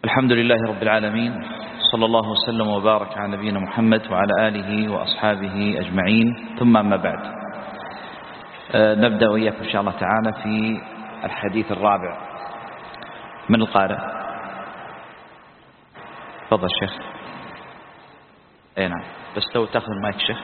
الحمد لله رب العالمين، صلى الله وسلم وبارك على نبينا محمد وعلى آله وأصحابه أجمعين، ثم أما بعد. نبدأ وإياكم إن شاء الله تعالى في الحديث الرابع. من القارئ؟ تفضل شيخ. نعم، بس لو تأخذ المايك شيخ.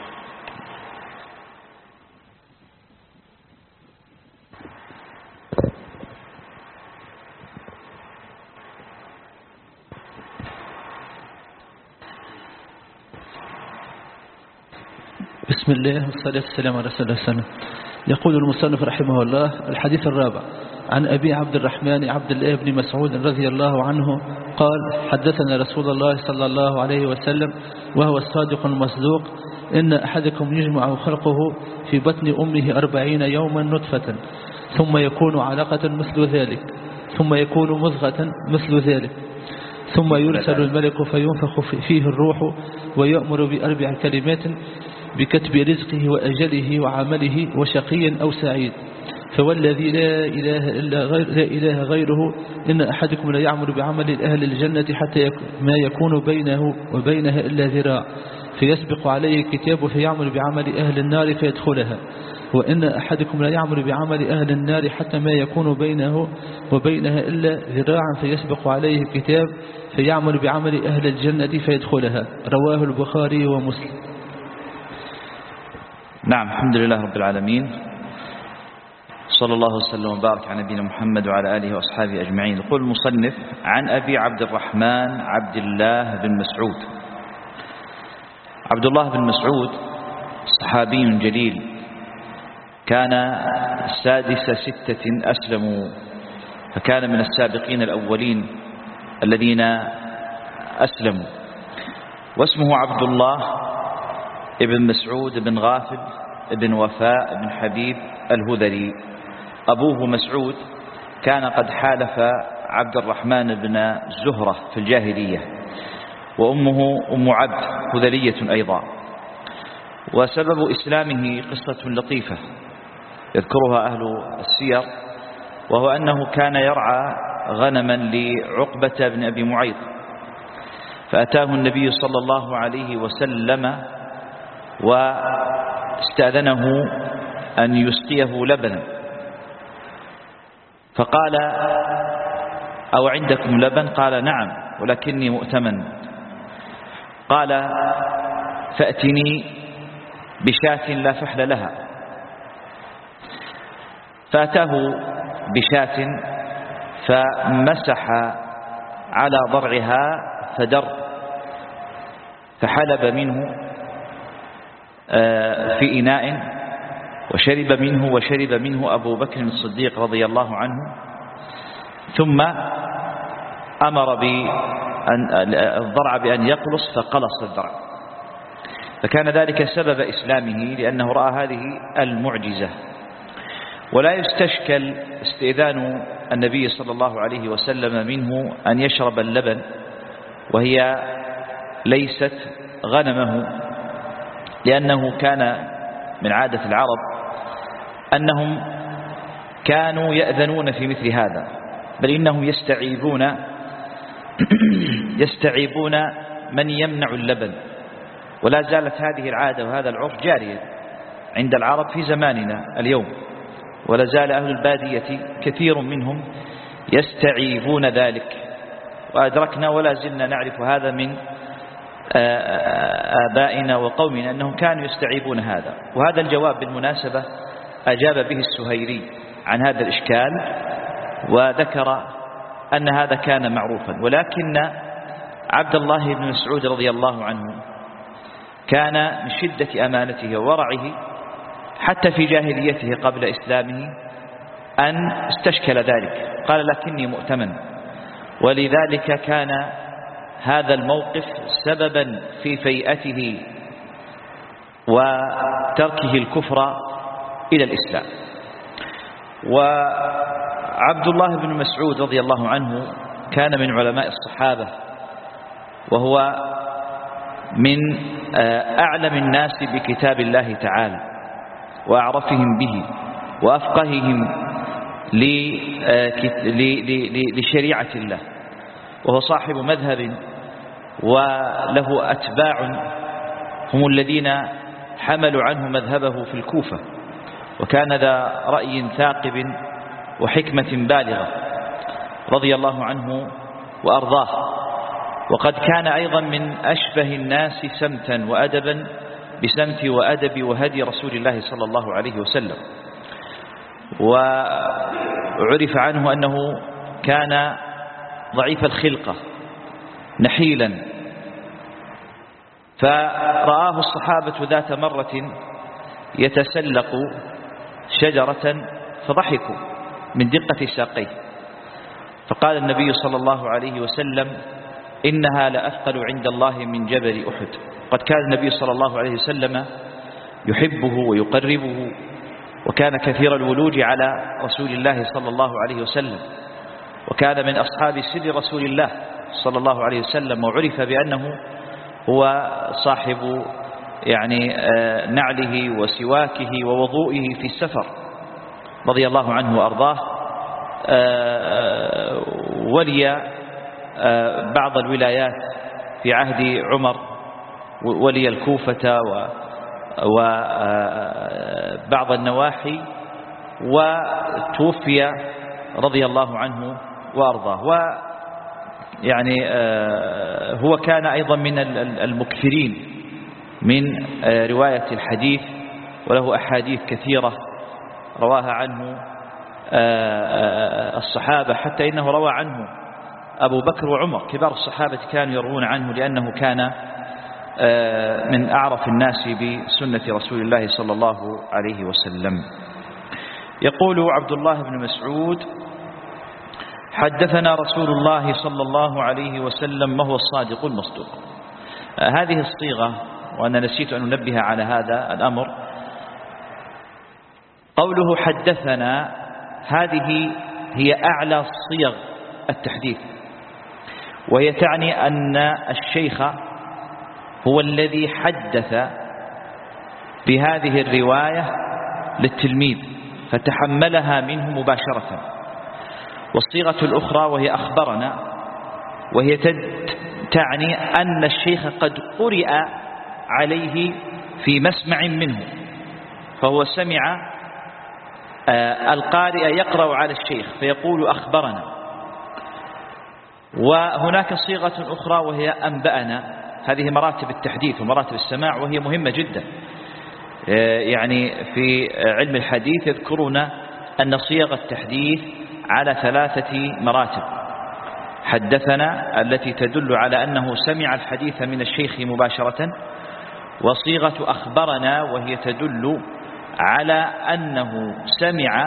بسم الله والصلاة والسلام على رسول الله صلى الله عليه وسلم. يقول المصنف رحمه الله: الحديث الرابع عن أبي عبد الرحمن عبد الله بن مسعود رضي الله عنه قال: حدثنا رسول الله صلى الله عليه وسلم وهو الصادق المصدوق: إن أحدكم يجمع خلقه في بطن أمه 40 يوما نطفة، ثم يكون علقة مثل ذلك، ثم يكون مضغة مثل ذلك، ثم يرسل الملك فينفخ فيه الروح ويأمر ب4 كلمات: بكتب رزقه وأجله وعمله وشقي أو سعيد. فوالذي لا إله غيره إن أحدكم لا يعمل بعمل أهل الجنة حتى ما يكون بينه وبينها إلا ذراع، فيسبق عليه الكتاب فيعمل بعمل أهل النار فيدخلها، وإن أحدكم لا يعمل بعمل أهل النار حتى ما يكون بينه وبينها إلا ذراعا، فيسبق عليه الكتاب فيعمل بعمل أهل الجنة فيدخلها. رواه البخاري ومسلم. نعم، الحمد لله رب العالمين، صلى الله وسلم وبارك على نبينا محمد وعلى آله وأصحابه أجمعين. يقول المصنف: عن أبي عبد الرحمن عبد الله بن مسعود. عبد الله بن مسعود صحابي جليل، كان سادس 6 أسلموا، فكان من السابقين الأولين الذين أسلموا. واسمه عبد الله ابن مسعود بن غافل ابن وفاء بن حبيب الهذلي. أبوه مسعود كان قد حالف عبد الرحمن بن زهرة في الجاهلية، وأمه أم عبد هذلية أيضا. وسبب إسلامه قصة لطيفة يذكرها أهل السير، وهو أنه كان يرعى غنما لعقبة بن أبي معيط، فأتاه النبي صلى الله عليه وسلم واستأذنه أن يسقيه لبنا، فقال: أو عندكم لبن؟ قال: نعم، ولكني مؤتمن. قال: فأتني بشاة لا فحل لها. فأتاه بشاة فمسح على ضرعها فدر، فحلب منه في إناء وشرب منه أبو بكر الصديق رضي الله عنه، ثم أمر الضرع بأن يقلص، فقلص الضرع. فكان ذلك سبب إسلامه، لأنه رأى هذه المعجزة. ولا يستشكل استئذان النبي صلى الله عليه وسلم منه أن يشرب اللبن وهي ليست غنمه، لأنه كان من عادة العرب أنهم كانوا يأذنون في مثل هذا، بل إنهم يستعيبون من يمنع اللبن. ولا زالت هذه العادة وهذا العرف جاريا عند العرب في زماننا اليوم، ولا زال أهل البادية كثير منهم يستعيبون ذلك، وأدركنا ولا زلنا نعرف هذا من آبائنا وقومنا أنهم كانوا يستعيبون هذا. وهذا الجواب بالمناسبة أجاب به السهيري عن هذا الإشكال، وذكر أن هذا كان معروفا. ولكن عبد الله بن مسعود رضي الله عنه كان من شدة أمانته وورعه حتى في جاهليته قبل إسلامه أن استشكل ذلك، قال: لكني مؤتمن. ولذلك كان هذا الموقف سببا في فيئته وتركه الكفر إلى الإسلام. وعبد الله بن مسعود رضي الله عنه كان من علماء الصحابة، وهو من أعلم الناس بكتاب الله تعالى وأعرفهم به وأفقههم لشريعة الله. وهو صاحب مذهب وله أتباع هم الذين حملوا عنه مذهبه في الكوفة، وكان ذا رأي ثاقب وحكمة بالغة رضي الله عنه وأرضاه، وقد كان أيضا من أشبه الناس سمتا وأدبا بسمت وأدب وهدي رسول الله صلى الله عليه وسلم. وعرف عنه أنه كان ضعيف الخلقة نحيلا، فرآه الصحابة ذات مرة يتسلق شجرة فضحكوا من دقة ساقيه، فقال النبي صلى الله عليه وسلم: إنها لأثقل عند الله من جبل أحد. قد كان النبي صلى الله عليه وسلم يحبه ويقربه، وكان كثير الولوج على رسول الله صلى الله عليه وسلم، وكان من أصحاب سر رسول الله صلى الله عليه وسلم، وعرف بأنه هو صاحب نعله وسواكه ووضوئه في السفر رضي الله عنه وأرضاه. ولي بعض الولايات في عهد عمر، ولي الكوفة وبعض النواحي، وتوفي رضي الله عنه وأرضاه. هو كان أيضا من المكثرين من رواية الحديث، وله أحاديث كثيرة رواها عنه الصحابة، حتى إنه روى عنه أبو بكر وعمر، كبار الصحابة كانوا يروون عنه، لأنه كان من أعرف الناس بسنة رسول الله صلى الله عليه وسلم. يقول عبد الله بن مسعود: حدثنا رسول الله صلى الله عليه وسلم وهو الصادق المصدوق. هذه الصيغة، وأنا نسيت أن أنبه على هذا الأمر، قوله حدثنا هذه هي أعلى صيغ التحديث، وهي تعني أن الشيخ هو الذي حدث بهذه الرواية للتلميذ فتحملها منه مباشرة. والصيغة الأخرى وهي أخبرنا، وهي تعني أن الشيخ قد قرئ عليه في مسمع منه، فهو سمع القارئ يقرأ على الشيخ فيقول أخبرنا. وهناك صيغة أخرى وهي أنبأنا. هذه مراتب التحديث ومراتب السماع، وهي مهمة جدا. في علم الحديث يذكرون أن صيغ التحديث على 3 مراتب: حدثنا التي تدل على أنه سمع الحديث من الشيخ مباشرة، وصيغة أخبرنا وهي تدل على أنه سمع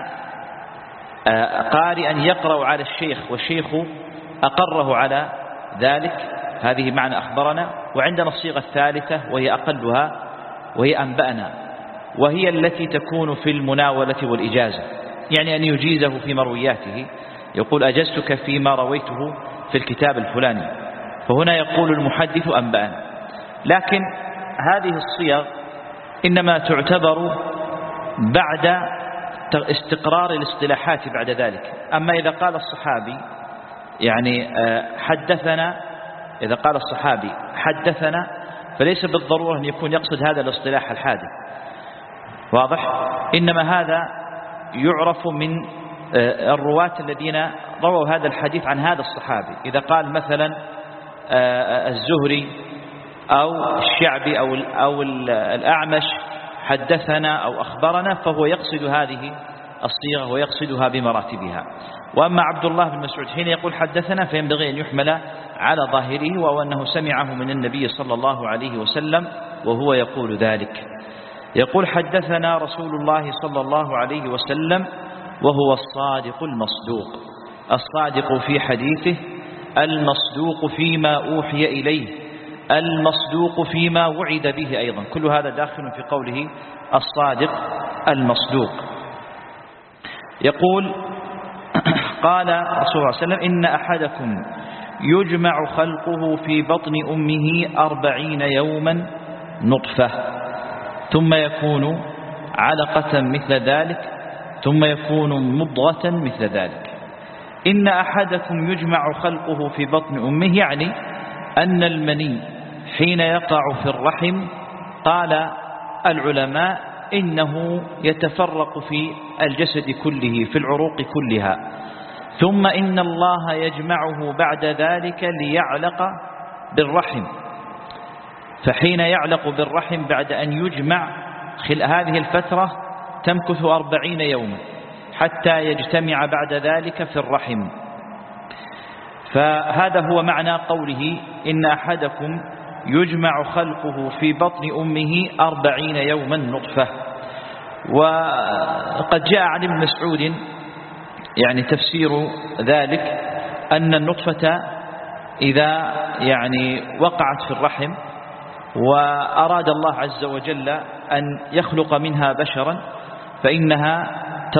قارئا يقرأ على الشيخ والشيخ أقره على ذلك، هذه معنى أخبرنا. وعندنا الصيغة الثالثة وهي أقلها وهي أنبأنا، وهي التي تكون في المناولة والإجازة، يعني أن يجيزه في مروياته، يقول أجزتك فيما رويته في الكتاب الفلاني، فهنا يقول المحدث أنبأنا. لكن هذه الصيغ إنما تعتبر بعد استقرار الاصطلاحات بعد ذلك. أما إذا قال الصحابي حدثنا، إذا قال الصحابي حدثنا، فليس بالضرورة أن يكون يقصد هذا الاصطلاح الحادث، واضح؟ إنما هذا يعرف من الرواة الذين رووا هذا الحديث عن هذا الصحابي. إذا قال مثلا الزهري أو الشعبي أو الأعمش حدثنا أو أخبرنا، فهو يقصد هذه الصيغة ويقصدها بمراتبها. وأما عبد الله بن مسعود حين يقول حدثنا فينبغي أن يحمل على ظاهره، وهو أنه سمعه من النبي صلى الله عليه وسلم وهو يقول ذلك. يقول حدثنا رسول الله صلى الله عليه وسلم وهو الصادق المصدوق. الصادق في حديثه، المصدوق فيما أوحي إليه، المصدوق فيما وعد به أيضا، كل هذا داخل في قوله الصادق المصدوق. يقول قال رسول الله صلى الله عليه وسلم: إن أحدكم يجمع خلقه في بطن أمه 40 يوما نطفة، ثم يكون علقة مثل ذلك، ثم يكون مضغة مثل ذلك. إن أحدكم يجمع خلقه في بطن أمه، يعني أن المني حين يقع في الرحم قال العلماء إنه يتفرق في الجسد كله، في العروق كلها، ثم إن الله يجمعه بعد ذلك ليعلق بالرحم. فحين يعلق بالرحم بعد أن يجمع هذه الفترة تمكث 40 يوما حتى يجتمع بعد ذلك في الرحم. فهذا هو معنى قوله إن أحدكم يجمع خلقه في بطن أمه 40 يوما نطفة. وقد جاء عن ابن مسعود يعني تفسير ذلك أن النطفة إذا يعني وقعت في الرحم وأراد الله عز وجل أن يخلق منها بشرا فإنها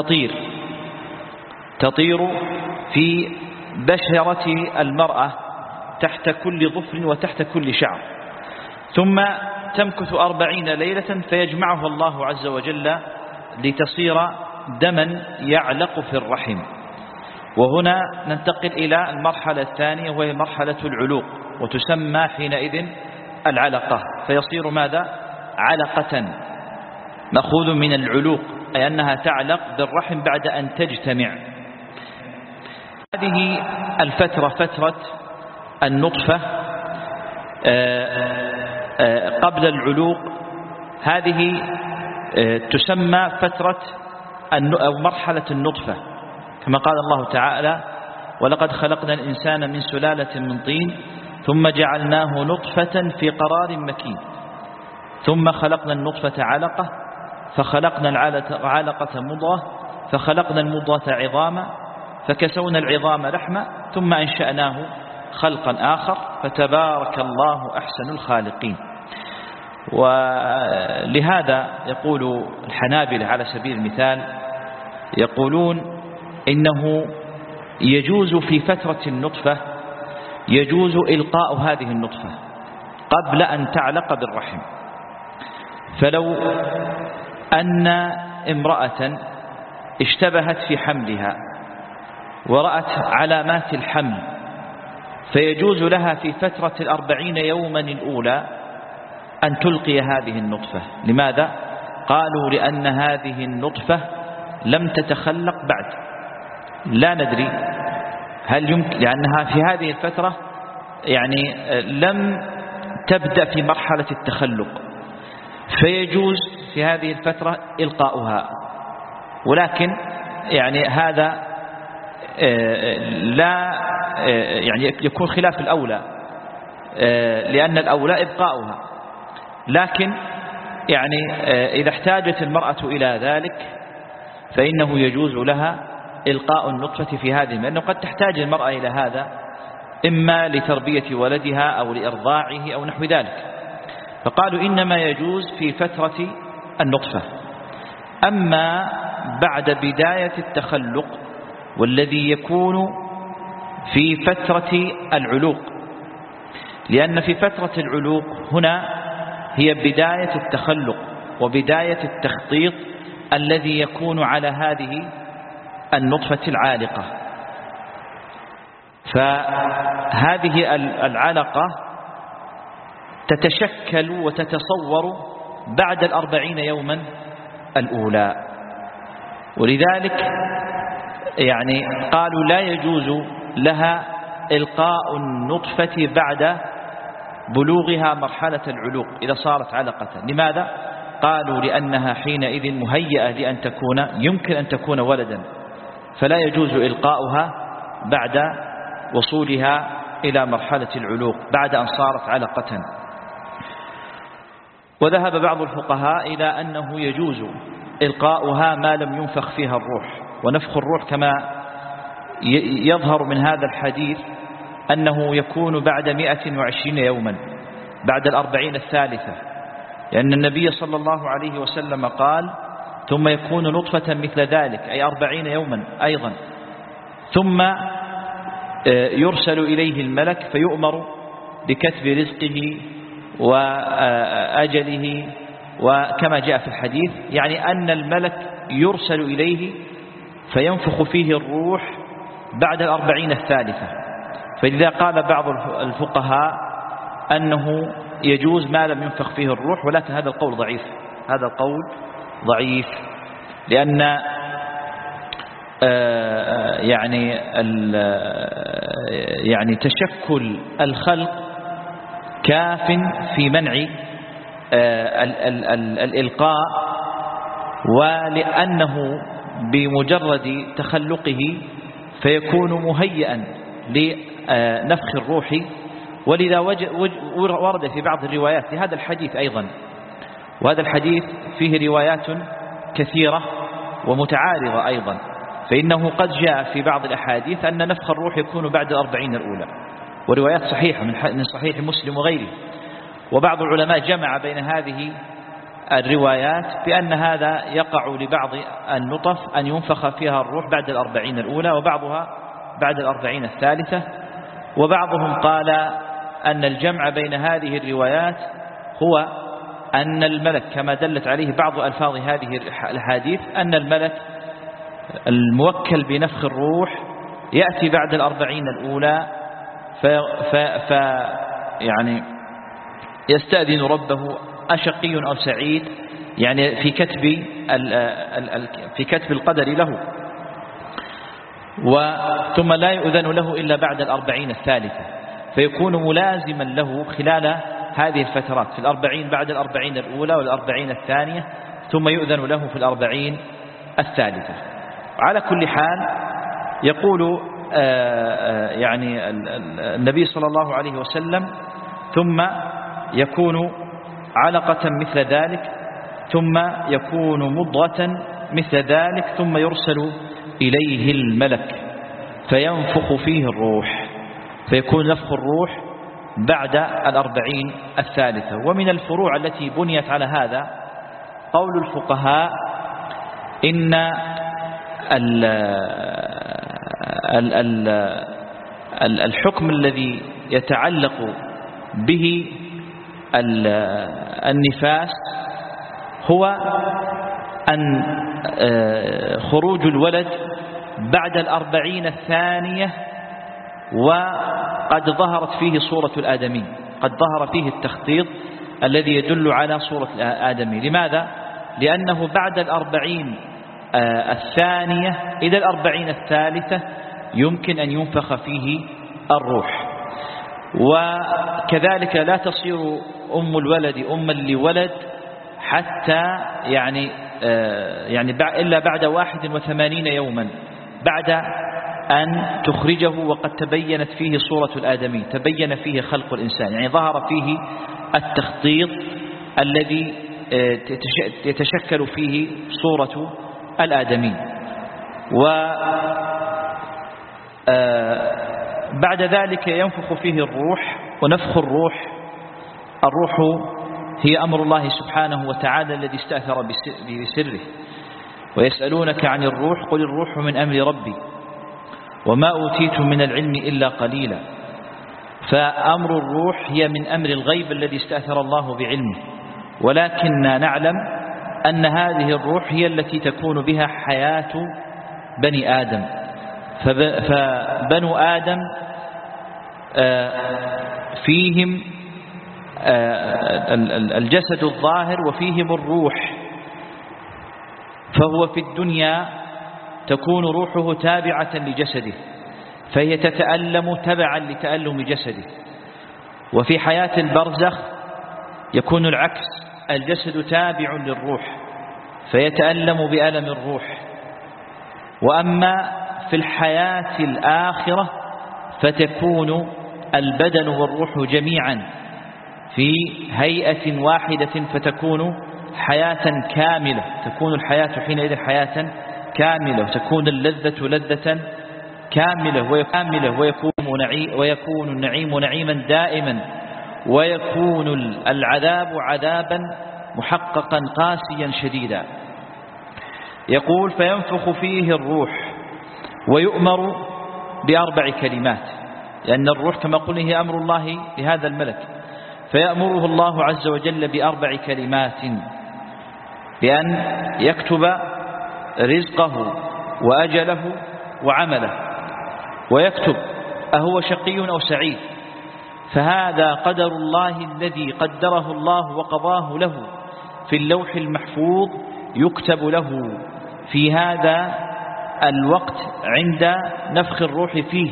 تطير في بشرة المرأة تحت كل ظفر وتحت كل شعر، ثم تمكث 40 ليلة فيجمعها الله عز وجل لتصير دما يعلق في الرحم. وهنا ننتقل إلى المرحلة الثانية وهي مرحلة العلوق، وتسمى حينئذ العلقة، فيصير ماذا؟ علقة، مأخوذ من العلوق، أي أنها تعلق بالرحم بعد أن تجتمع. هذه الفترة فترة النطفة قبل العلوق، هذه تسمى فترة أو مرحلة النطفة، كما قال الله تعالى ولقد خلقنا الإنسان من سلالة من طين ثم جعلناه نطفة في قرار مكين ثم خلقنا النطفة علقة فخلقنا العلقة مضغة فخلقنا المضغة عظاما فكسونا العظام لحما ثم أنشأناه خلقا آخر فتبارك الله أحسن الخالقين. ولهذا يقول الحنابلة على سبيل المثال يقولون إنه يجوز في فترة النطفة يجوز إلقاء هذه النطفة قبل أن تعلق بالرحم. فلو أن امرأة اشتبهت في حملها ورأت علامات الحمل فيجوز لها في فترة 40 يوما الأولى أن تلقي هذه النطفة. لماذا؟ قالوا لأن هذه النطفة لم تتخلق بعد، لا ندري هل يمكن، لأنها في هذه الفترة يعني لم تبدأ في مرحلة التخلق، فيجوز في هذه الفترة إلقاؤها. ولكن يعني هذا لا يعني يكون خلاف الأولى، لأن الأولى إبقاؤها، لكن يعني إذا احتاجت المرأة إلى ذلك فإنه يجوز لها إلقاء النطفة في هذه، لأنه قد تحتاج المرأة إلى هذا إما لتربية ولدها أو لإرضاعه أو نحو ذلك. فقالوا إنما يجوز في فترة النطفة. أما بعد بداية التخلق والذي يكون في فترة العلوق، لأن في فترة العلوق هنا هي بداية التخلق وبداية التخطيط الذي يكون على هذه النطفة العالقة. فهذه العلقة تتشكل وتتصور بعد 40 يوما الأولى، ولذلك يعني قالوا لا يجوز لها إلقاء النطفة بعد بلوغها مرحلة العلوق إذا صارت علقة. لماذا؟ قالوا لأنها حينئذ مهيئة لأن تكون يمكن أن تكون ولدا، فلا يجوز إلقاؤها بعد وصولها إلى مرحلة العلوق بعد أن صارت علقة. وذهب بعض الفقهاء إلى أنه يجوز إلقاؤها ما لم ينفخ فيها الروح، ونفخ الروح كما يظهر من هذا الحديث أنه يكون بعد 120 يوما بعد 40 الثالثة، لأن النبي صلى الله عليه وسلم قال ثم يكون نطفة مثل ذلك، أي 40 يوما أيضا، ثم يرسل إليه الملك فيؤمر بكتب رزقه وأجله، وكما جاء في الحديث يعني أن الملك يرسل إليه فينفخ فيه الروح بعد 40 الثالثة. فإذا قال بعض الفقهاء أنه يجوز ما لم ينفخ فيه الروح، ولكن هذا القول ضعيف، هذا القول ضعيف، لأن يعني تشكل الخلق كاف في منع الإلقاء، ولأنه بمجرد تخلقه فيكون مهيئا لنفخ الروح. ولذا ورد في بعض الروايات لهذا الحديث أيضا، وهذا الحديث فيه روايات كثيرة ومتعارضة أيضا، فإنه قد جاء في بعض الأحاديث أن نفخ الروح يكون بعد 40 الأولى، وروايات صحيحة من صحيح مسلم وغيره. وبعض العلماء جمع بين هذه الروايات بأن هذا يقع لبعض النطف أن ينفخ فيها الروح بعد 40 الأولى، وبعضها بعد 40 الثالثة. وبعضهم قال أن الجمع بين هذه الروايات هو أن الملك كما دلت عليه بعض ألفاظ هذه الحديث، أن الملك الموكل بنفخ الروح يأتي بعد 40 الأولى يعني يستأذن ربه أشقي أو سعيد، يعني في كتب القدر له، ثم لا يؤذن له إلا بعد 40 الثالثة، فيكون ملازما له خلال هذه الفترات، في 40 بعد 40 الأولى وال40 الثانية، ثم يؤذن له في 40 الثالثة. على كل حال يقول يعني النبي صلى الله عليه وسلم: ثم يكون علقة مثل ذلك، ثم يكون مضغة مثل ذلك، ثم يرسل إليه الملك فينفخ فيه الروح، فيكون نفخ الروح بعد 40 الثالثة. ومن الفروع التي بنيت على هذا قول الفقهاء إن الحكم الذي يتعلق به النفاس هو أن خروج الولد بعد 40 الثانية، وقد ظهرت فيه صورة الآدمي، قد ظهر فيه التخطيط الذي يدل على صورة الآدمي. لماذا؟ لأنه بعد 40 الثانية إلى 40 الثالثة يمكن أن ينفخ فيه الروح. وكذلك لا تصير أم الولد أما لولد حتى يعني إلا بعد 81 يوما بعد أن تخرجه، وقد تبينت فيه صورة الآدمي، تبين فيه خلق الإنسان، يعني ظهر فيه التخطيط الذي يتشكل فيه صورة الآدمي. وبعد ذلك ينفخ فيه الروح. ونفخ الروح هي أمر الله سبحانه وتعالى الذي استأثر بسره. ويسألونك عن الروح قل الروح من أمر ربي وما أوتيتم من العلم إلا قليلا. فأمر الروح هي من أمر الغيب الذي استأثر الله بعلمه، ولكننا نعلم أن هذه الروح هي التي تكون بها حياة بني آدم. فبنو آدم فيهم الجسد الظاهر وفيهم الروح، فهو في الدنيا تكون روحه تابعة لجسده، فهي تتألم تبعا لتألم جسده. وفي حياة البرزخ يكون العكس، الجسد تابع للروح فيتألم بألم الروح. وأما في الحياة الآخرة فتكون البدن والروح جميعا في هيئة واحدة، فتكون حياة كاملة، تكون الحياة حينئذ حياة كاملة، وتكون اللذة لذة كاملة ويكون النعيم نعيما دائما، ويكون العذاب عذابا محققا قاسيا شديدا. يقول فينفخ فيه الروح ويؤمر ب4 كلمات، لأن الروح كما قلنا هي أمر الله لهذا الملك، فيأمره الله عز وجل ب4 كلمات، بأن يكتب رزقه وأجله وعمله، ويكتب أهو شقي أو سعيد، فهذا قدر الله الذي قدره الله وقضاه له في اللوح المحفوظ، يكتب له في هذا الوقت عند نفخ الروح فيه.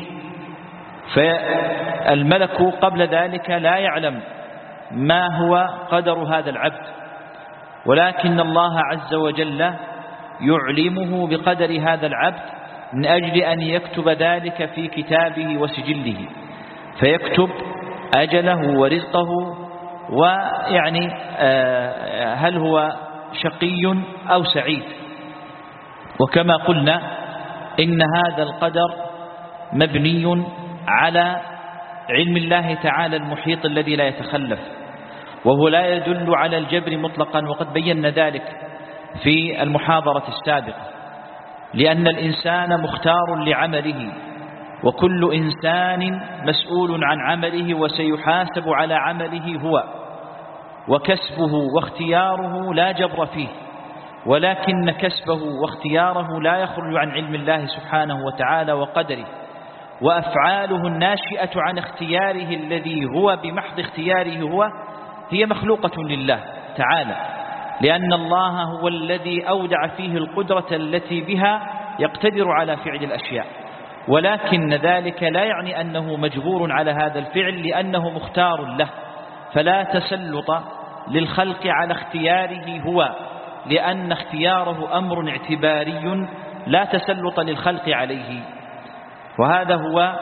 فالملك قبل ذلك لا يعلم ما هو قدر هذا العبد، ولكن الله عز وجل يعلمه بقدر هذا العبد من أجل أن يكتب ذلك في كتابه وسجله، فيكتب أجله ورزقه، ويعني هل هو شقي أو سعيد. وكما قلنا إن هذا القدر مبني على علم الله تعالى المحيط الذي لا يتخلف، وهو لا يدل على الجبر مطلقا، وقد بينا ذلك في المحاضرة السابقة، لأن الإنسان مختار لعمله، وكل إنسان مسؤول عن عمله وسيحاسب على عمله هو، وكسبه واختياره لا جبر فيه، ولكن كسبه واختياره لا يخرج عن علم الله سبحانه وتعالى وقدره، وأفعاله الناشئة عن اختياره الذي هو بمحض اختياره هو هي مخلوقة لله تعالى، لأن الله هو الذي أودع فيه القدرة التي بها يقتدر على فعل الأشياء، ولكن ذلك لا يعني أنه مجبور على هذا الفعل لأنه مختار له، فلا تسلط للخلق على اختياره هو، لأن اختياره أمر اعتباري لا تسلط للخلق عليه. وهذا هو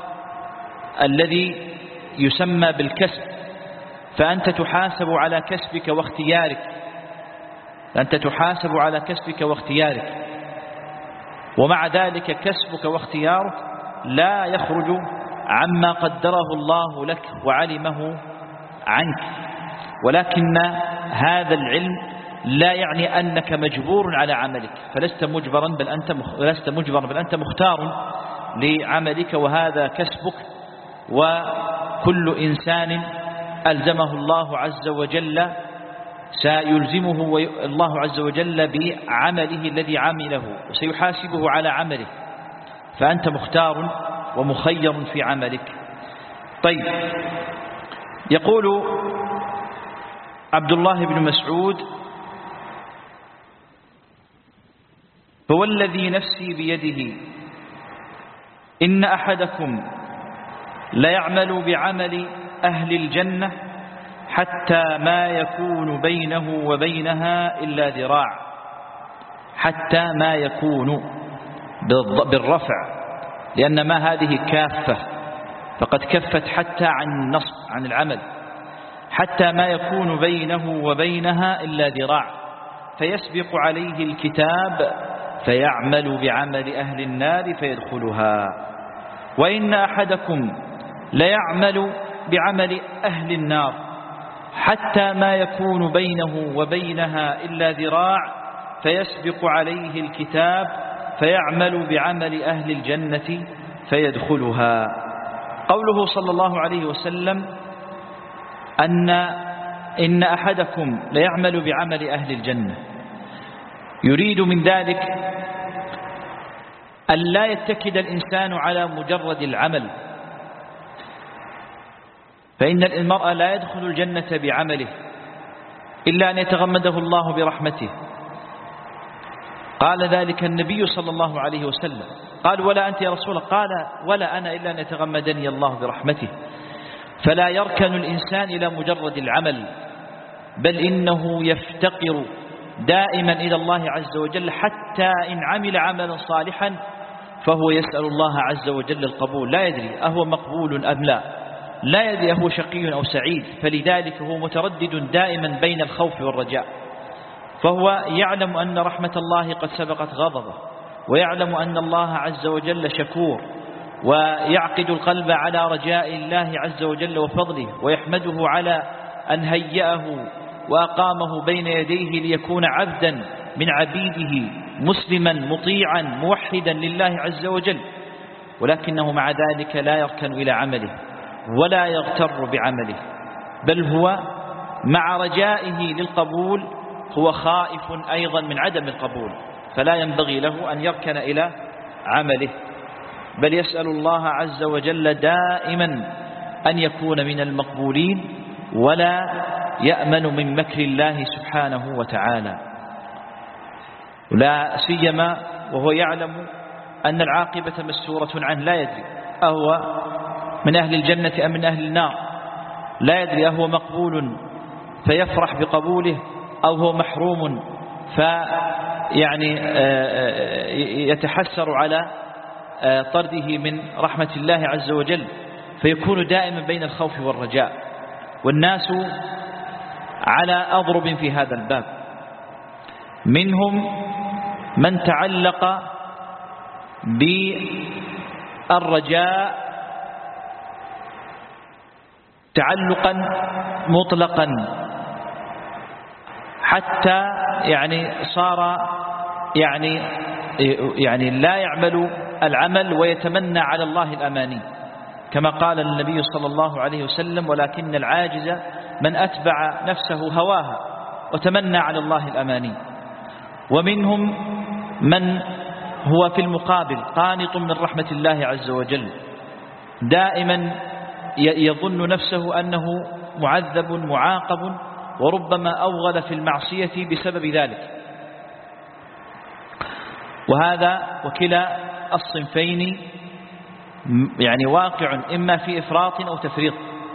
الذي يسمى بالكسب، فأنت تحاسب على كسبك واختيارك، أنت تحاسب على كسبك واختيارك، ومع ذلك كسبك واختيارك لا يخرج عما قدره الله لك وعلمه عنك، ولكن هذا العلم لا يعني أنك مجبور على عملك، فلست مجبرا بل أنت مختار لعملك، وهذا كسبك. وكل إنسان ألزمه الله عز وجل سيلزمه الله عز وجل بعمله الذي عمله، وسيحاسبه على عمله، فأنت مختار ومخير في عملك. طيب، يقول عبد الله بن مسعود: فوالذي نفسي بيده إن أحدكم ليعمل بعمل أهل الجنة حتى ما يكون بينه وبينها إلا ذراع. حتى ما يكون بالرفع، لأن ما هذه كافة، فقد كفت حتى عن النصب عن العمل. حتى ما يكون بينه وبينها إلا ذراع، فيسبق عليه الكتاب فيعمل بعمل أهل النار فيدخلها. وإن أحدكم ليعمل بعمل أهل النار حتى ما يكون بينه وبينها إلا ذراع، فيسبق عليه الكتاب فيعمل بعمل أهل الجنة فيدخلها. قوله صلى الله عليه وسلم إن أحدكم ليعمل بعمل أهل الجنة، يريد من ذلك أن لا يتكد الإنسان على مجرد العمل، فإن المرء لا يدخل الجنة بعمله إلا أن يتغمده الله برحمته. قال ذلك النبي صلى الله عليه وسلم، قال: ولا أنت يا رسول الله؟ قال: ولا أنا إلا أن يتغمدني الله برحمته. فلا يركن الإنسان إلى مجرد العمل، بل إنه يفتقر دائما إلى الله عز وجل، حتى إن عمل عملا صالحا فهو يسأل الله عز وجل القبول، لا يدري أهو مقبول أم لا يدري أهو شقي أو سعيد، فلذلك هو متردد دائما بين الخوف والرجاء، فهو يعلم أن رحمة الله قد سبقت غضبه، ويعلم أن الله عز وجل شكور، ويعقد القلب على رجاء الله عز وجل وفضله، ويحمده على أن هيأه وأقامه بين يديه ليكون عبدا من عبيده، مسلما مطيعا موحدا لله عز وجل. ولكنه مع ذلك لا يركن إلى عمله ولا يغتر بعمله، بل هو مع رجائه للقبول هو خائف أيضا من عدم القبول، فلا ينبغي له أن يركن إلى عمله. بل يسأل الله عز وجل دائما أن يكون من المقبولين، ولا يأمن من مكر الله سبحانه وتعالى، لا سيما وهو يعلم أن العاقبة مسورة عنه، لا يدري أهو من أهل الجنة أم من أهل النار، لا يدري أهو مقبول فيفرح بقبوله أو هو محروم فيعني يتحسر على طرده من رحمة الله عز وجل، فيكون دائما بين الخوف والرجاء. والناس على أضرب في هذا الباب، منهم من تعلق بالرجاء تعلقا مطلقا حتى يعني صار يعني لا يعمل العمل ويتمنى على الله الأماني، كما قال النبي صلى الله عليه وسلم: ولكن العاجز من أتبع نفسه هواها وتمنى على الله الأماني. ومنهم من هو في المقابل قانط من رحمة الله عز وجل، دائما يظن نفسه أنه معذب معاقب، وربما أوغل في المعصية بسبب ذلك. وهذا وكلا الصنفين يعني واقع إما في إفراط أو تفريط.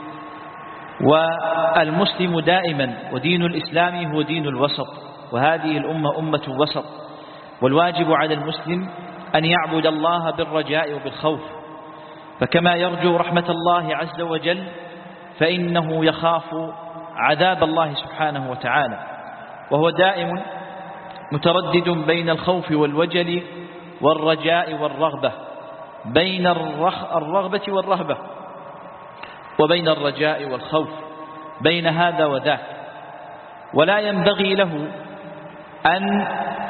والمسلم دائما ودين الإسلام هو دين الوسط، وهذه الأمة أمة وسط، والواجب على المسلم أن يعبد الله بالرجاء وبالخوف، فكما يرجو رحمة الله عز وجل فإنه يخاف عذاب الله سبحانه وتعالى، وهو دائم متردد بين الخوف والوجل والرجاء والرغبة، بين الرغبة والرهبة، وبين الرجاء والخوف، بين هذا وذاك. ولا ينبغي له أن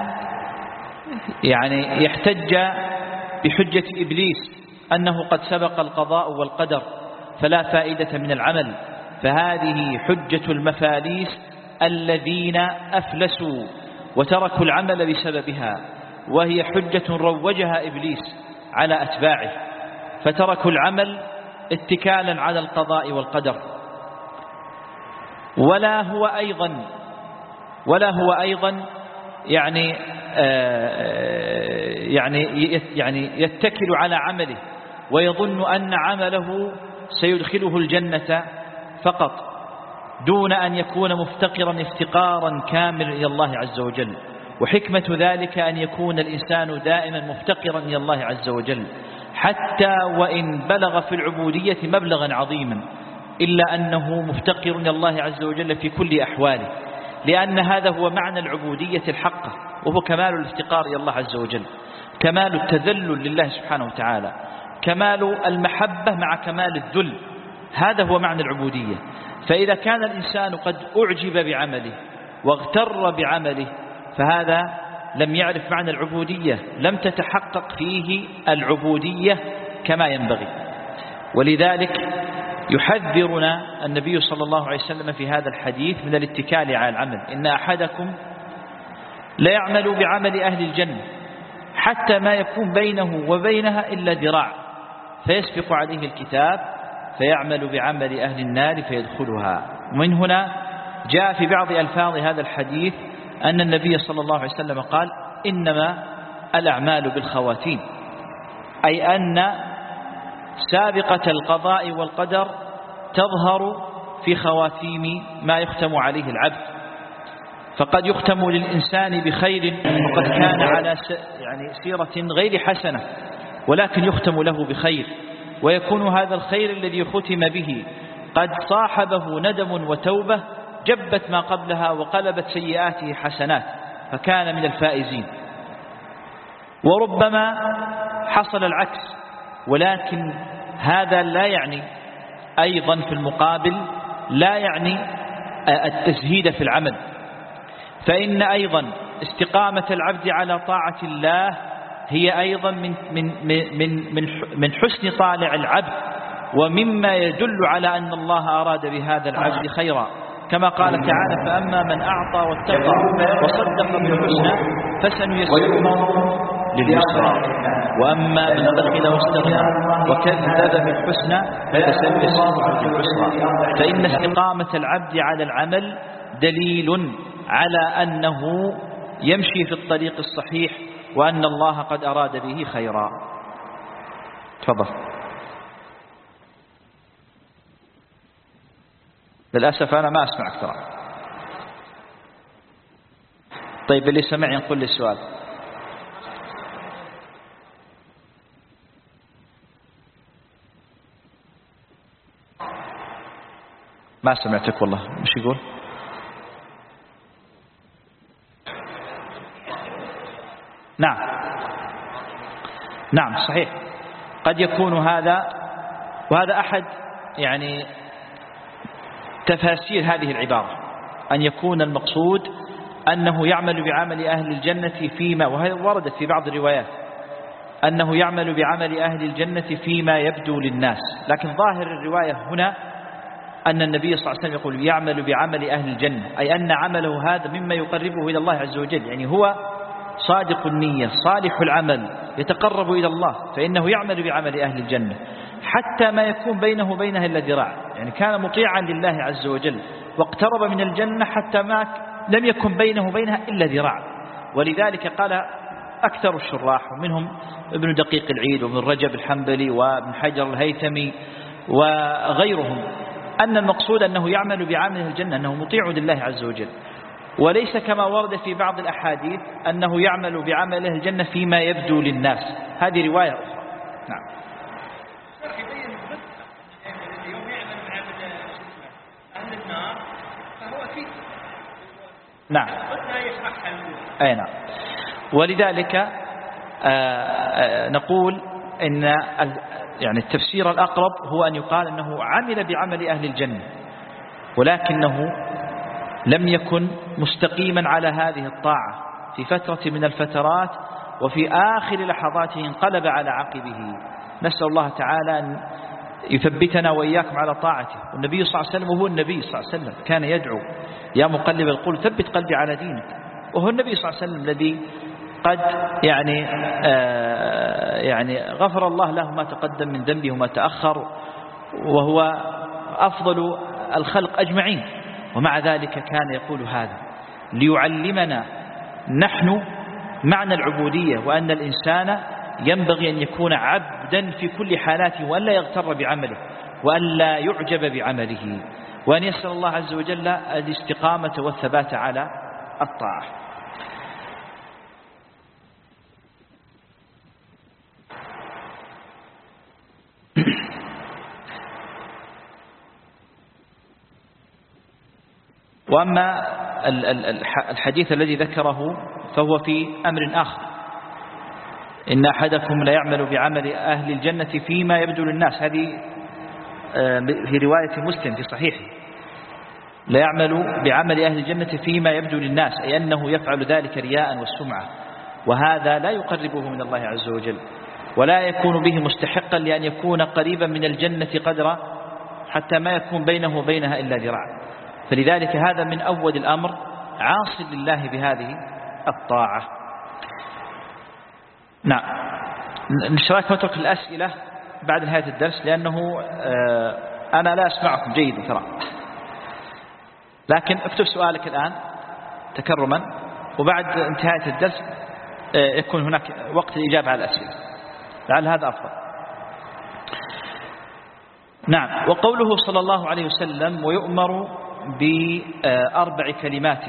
يعني يحتج بحجة إبليس أنه قد سبق القضاء والقدر فلا فائدة من العمل، فهذه حجة المفاليس الذين أفلسوا وتركوا العمل بسببها، وهي حجة روجها إبليس على أتباعه فتركوا العمل اتكالا على القضاء والقدر. ولا هو أيضا يعني يتكل على عمله ويظن أن عمله سيدخله الجنة فقط، دون أن يكون مفتقرا افتقارا كاملا إلى الله عز وجل. وحكمة ذلك أن يكون الإنسان دائما مفتقرا إلى الله عز وجل، حتى وإن بلغ في العبودية مبلغا عظيما، إلا أنه مفتقر إلى الله عز وجل في كل أحواله، لأن هذا هو معنى العبودية الحقة، وهو كمال الافتقار إلى الله عز وجل، كمال التذلل لله سبحانه وتعالى، كمال المحبة مع كمال الذل، هذا هو معنى العبودية. فإذا كان الإنسان قد أعجب بعمله واغتر بعمله فهذا لم يعرف معنى العبودية، لم تتحقق فيه العبودية كما ينبغي. ولذلك يحذرنا النبي صلى الله عليه وسلم في هذا الحديث من الاتكال على العمل: إن أحدكم لا يعمل بعمل أهل الجنة حتى ما يكون بينه وبينها إلا ذراع، فيسبق عليه الكتاب فيعمل بعمل أهل النار فيدخلها. ومن هنا جاء في بعض ألفاظ هذا الحديث أن النبي صلى الله عليه وسلم قال: إنما الأعمال بالخواتيم، أي أن سابقة القضاء والقدر تظهر في خواتيم ما يختم عليه العبد، فقد يختم للإنسان بخير وقد كان على سيرة غير حسنة، ولكن يختم له بخير، ويكون هذا الخير الذي ختم به قد صاحبه ندم وتوبة جبت ما قبلها وقلبت سيئاته حسنات، فكان من الفائزين. وربما حصل العكس، ولكن هذا لا يعني أيضا في المقابل لا يعني التزهيد في العمل، فإن أيضا استقامة العبد على طاعة الله هي أيضا من حسن طالع العبد، ومما يدل على أن الله أراد بهذا العبد خيرا، كما قال تعالى: فأما من أعطى واتقى وصدق بالحسنى فسنيسره لليسرى، وأما من بخل واستغنى وكذب بالحسنى فسنيسره للعسرى. فإن استقامة العبد على العمل دليل على أنه يمشي في الطريق الصحيح وأن الله قد أراد به خيرا. تفضل. للأسف أنا ما أسمعك ترى. طيب اللي سمع ينقل لي السؤال. ما سمعتك والله. مش يقول؟ نعم نعم صحيح. قد يكون هذا، وهذا أحد يعني تفاسير هذه العبارة، أن يكون المقصود أنه يعمل بعمل أهل الجنة فيما، وهذا وردت في بعض الروايات أنه يعمل بعمل أهل الجنة فيما يبدو للناس، لكن ظاهر الرواية هنا أن النبي صلى الله عليه وسلم يقول يعمل بعمل أهل الجنة، أي أن عمله هذا مما يقربه إلى الله عز وجل، يعني هو صادق النية صالح العمل يتقرب إلى الله، فإنه يعمل بعمل أهل الجنة حتى ما يكون بينه وبينها إلا ذراع، يعني كان مطيعا لله عز وجل واقترب من الجنة حتى ما لم يكن بينه وبينها إلا ذراع. ولذلك قال أكثر الشراح ومنهم ابن دقيق العيد وابن رجب الحنبلي وابن حجر الهيثمي وغيرهم أن المقصود أنه يعمل بعمل الجنة، أنه مطيع لله عز وجل، وليس كما ورد في بعض الأحاديث أنه يعمل بعمل الجنة فيما يبدو للناس. هذه رواية أخرى. نعم. نعم أي نعم. ولذلك نقول إن يعني التفسير الأقرب هو أن يقال أنه عمل بعمل أهل الجنة، ولكنه لم يكن مستقيما على هذه الطاعة في فترة من الفترات، وفي آخر لحظاته انقلب على عقبه. نسأل الله تعالى أن يثبتنا وإياكم على طاعته. والنبي صلى الله عليه وسلم وهو النبي صلى الله عليه وسلم كان يدعو يا مقلب القلوب ثبت قلبي على دينك، وهو النبي صلى الله عليه وسلم الذي قد يعني غفر الله له ما تقدم من ذنبه وما تأخر، وهو أفضل الخلق أجمعين، ومع ذلك كان يقول هذا ليعلمنا نحن معنى العبودية، وأن الإنسان ينبغي أن يكون عبدا في كل حالاته، وأن لا يغتر بعمله، وأن لا يعجب بعمله، وأن يسأل الله عز وجل الاستقامة والثبات على الطاعة. وأما الحديث الذي ذكره فهو في أمر آخر، إن أحدكم لا يعمل بعمل أهل الجنة فيما يبدو للناس، هذه في رواية مسلم في صحيحه، لا يعمل بعمل أهل الجنة فيما يبدو للناس، أي أنه يفعل ذلك رياء والسمعة، وهذا لا يقربه من الله عز وجل، ولا يكون به مستحقا لأن يكون قريبا من الجنة قدرا حتى ما يكون بينه وبينها إلا ذراع. فلذلك هذا من أول الأمر عاصي لله بهذه الطاعة. نعم. نشارك نترك الأسئلة بعد نهاية الدرس، لأنه أنا لا أسمعكم جيدا ترى، لكن اكتب سؤالك الآن تكرما، وبعد انتهاء الدرس يكون هناك وقت الإجابة على الأسئلة، لعل هذا أفضل. نعم. وقوله صلى الله عليه وسلم ويؤمر بأربع كلمات: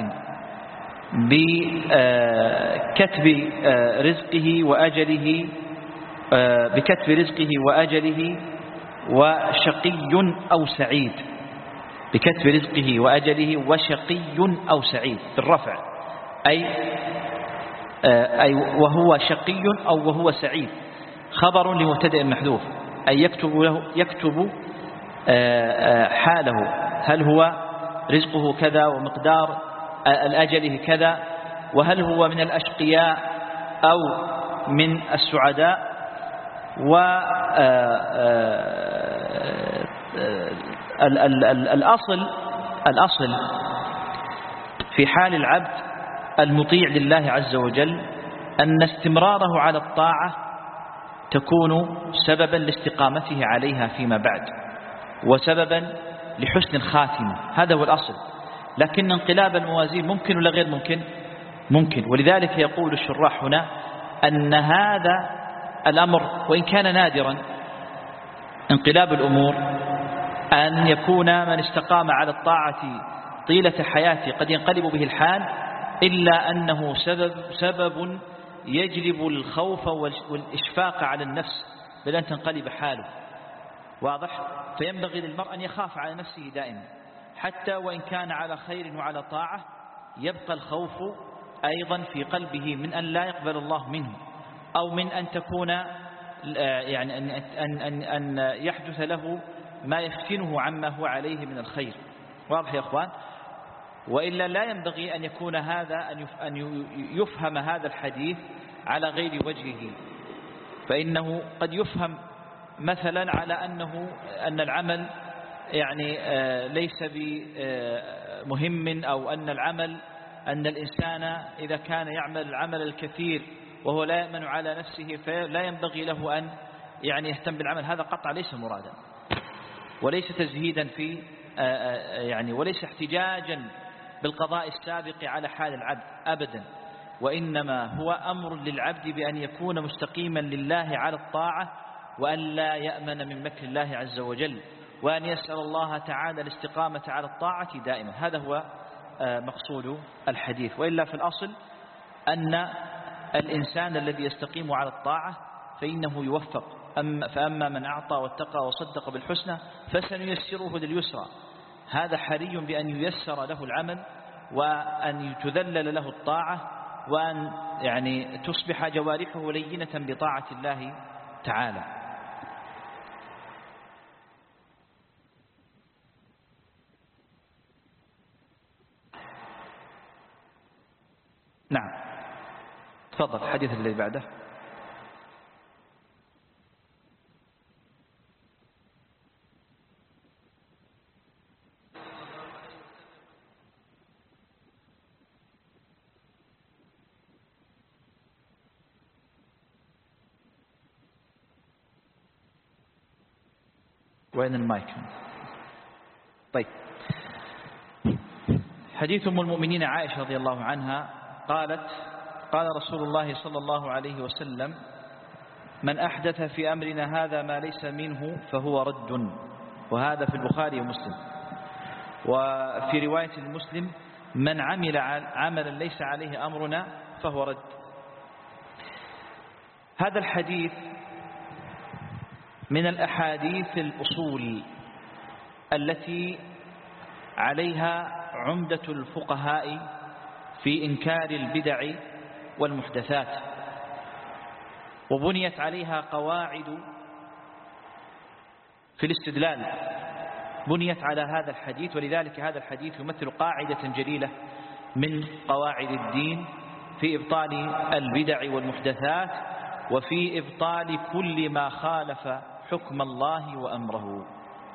بكتب رزقه وأجله، بكتب رزقه وأجله وشقي أو سعيد، بكتب رزقه وأجله وشقي أو سعيد بالرفع، أي وهو شقي أو وهو سعيد، خبر لمبتدأ محذوف، أي يكتب حاله، هل هو رزقه كذا ومقدار الأجله كذا، وهل هو من الأشقياء أو من السعداء. الأصل في حال العبد المطيع لله عز وجل أن استمراره على الطاعة تكون سببا لاستقامته عليها فيما بعد وسببا لحسن الخاتمة، هذا هو الأصل. لكن انقلاب الموازين ممكن ولا غير ممكن؟ ممكن. ولذلك يقول الشراح هنا أن هذا الأمر وإن كان نادرا، انقلاب الأمور، أن يكون من استقام على الطاعة طيلة حياته قد ينقلب به الحال، إلا أنه سبب يجلب الخوف والإشفاق على النفس بل أن تنقلب حاله. واضح؟ فينبغي للمرء أن يخاف على نفسه دائما، حتى وإن كان على خير وعلى طاعة يبقى الخوف أيضا في قلبه من أن لا يقبل الله منه، أو من أن تكون يعني أن يحدث له ما يفتنه عما هو عليه من الخير. واضح يا أخوان؟ وإلا لا ينبغي أن يكون هذا أن يفهم هذا الحديث على غير وجهه، فإنه قد يفهم مثلا على أن العمل يعني ليس بمهم، أو أن الإنسان إذا كان يعمل العمل الكثير وهو لا يأمن على نفسه فلا ينبغي له أن يعني يهتم بالعمل. هذا قطع ليس مرادا، وليس تزهيدا في يعني وليس احتجاجا بالقضاء السابق على حال العبد أبدا، وإنما هو أمر للعبد بأن يكون مستقيما لله على الطاعة، وأن لا يأمن من مكر الله عز وجل، وأن يسأل الله تعالى الاستقامة على الطاعة دائما. هذا هو مقصود الحديث. وإلا في الأصل أن الإنسان الذي يستقيم على الطاعة فإنه يوفق. فأما من أعطى واتقى وصدق بالحسنى فسنيسره لليسرى. هذا حري بأن ييسر له العمل، وأن تذلل له الطاعة، وأن يعني تصبح جوارحه لينة بطاعة الله تعالى. نعم، تفضل الحديث الذي بعده. وين المايك؟ طيب، حديث أم المؤمنين عائشة رضي الله عنها قالت: قال رسول الله صلى الله عليه وسلم: من أحدث في أمرنا هذا ما ليس منه فهو رد. وهذا في البخاري ومسلم. وفي رواية المسلم: من عمل عملا ليس عليه أمرنا فهو رد. هذا الحديث من الأحاديث الأصول التي عليها عمدة الفقهاء في إنكار البدع والمحدثات، وبنيت عليها قواعد في الاستدلال، بنيت على هذا الحديث. ولذلك هذا الحديث يمثل قاعدة جليلة من قواعد الدين في إبطال البدع والمحدثات، وفي إبطال كل ما خالف حكم الله وأمره.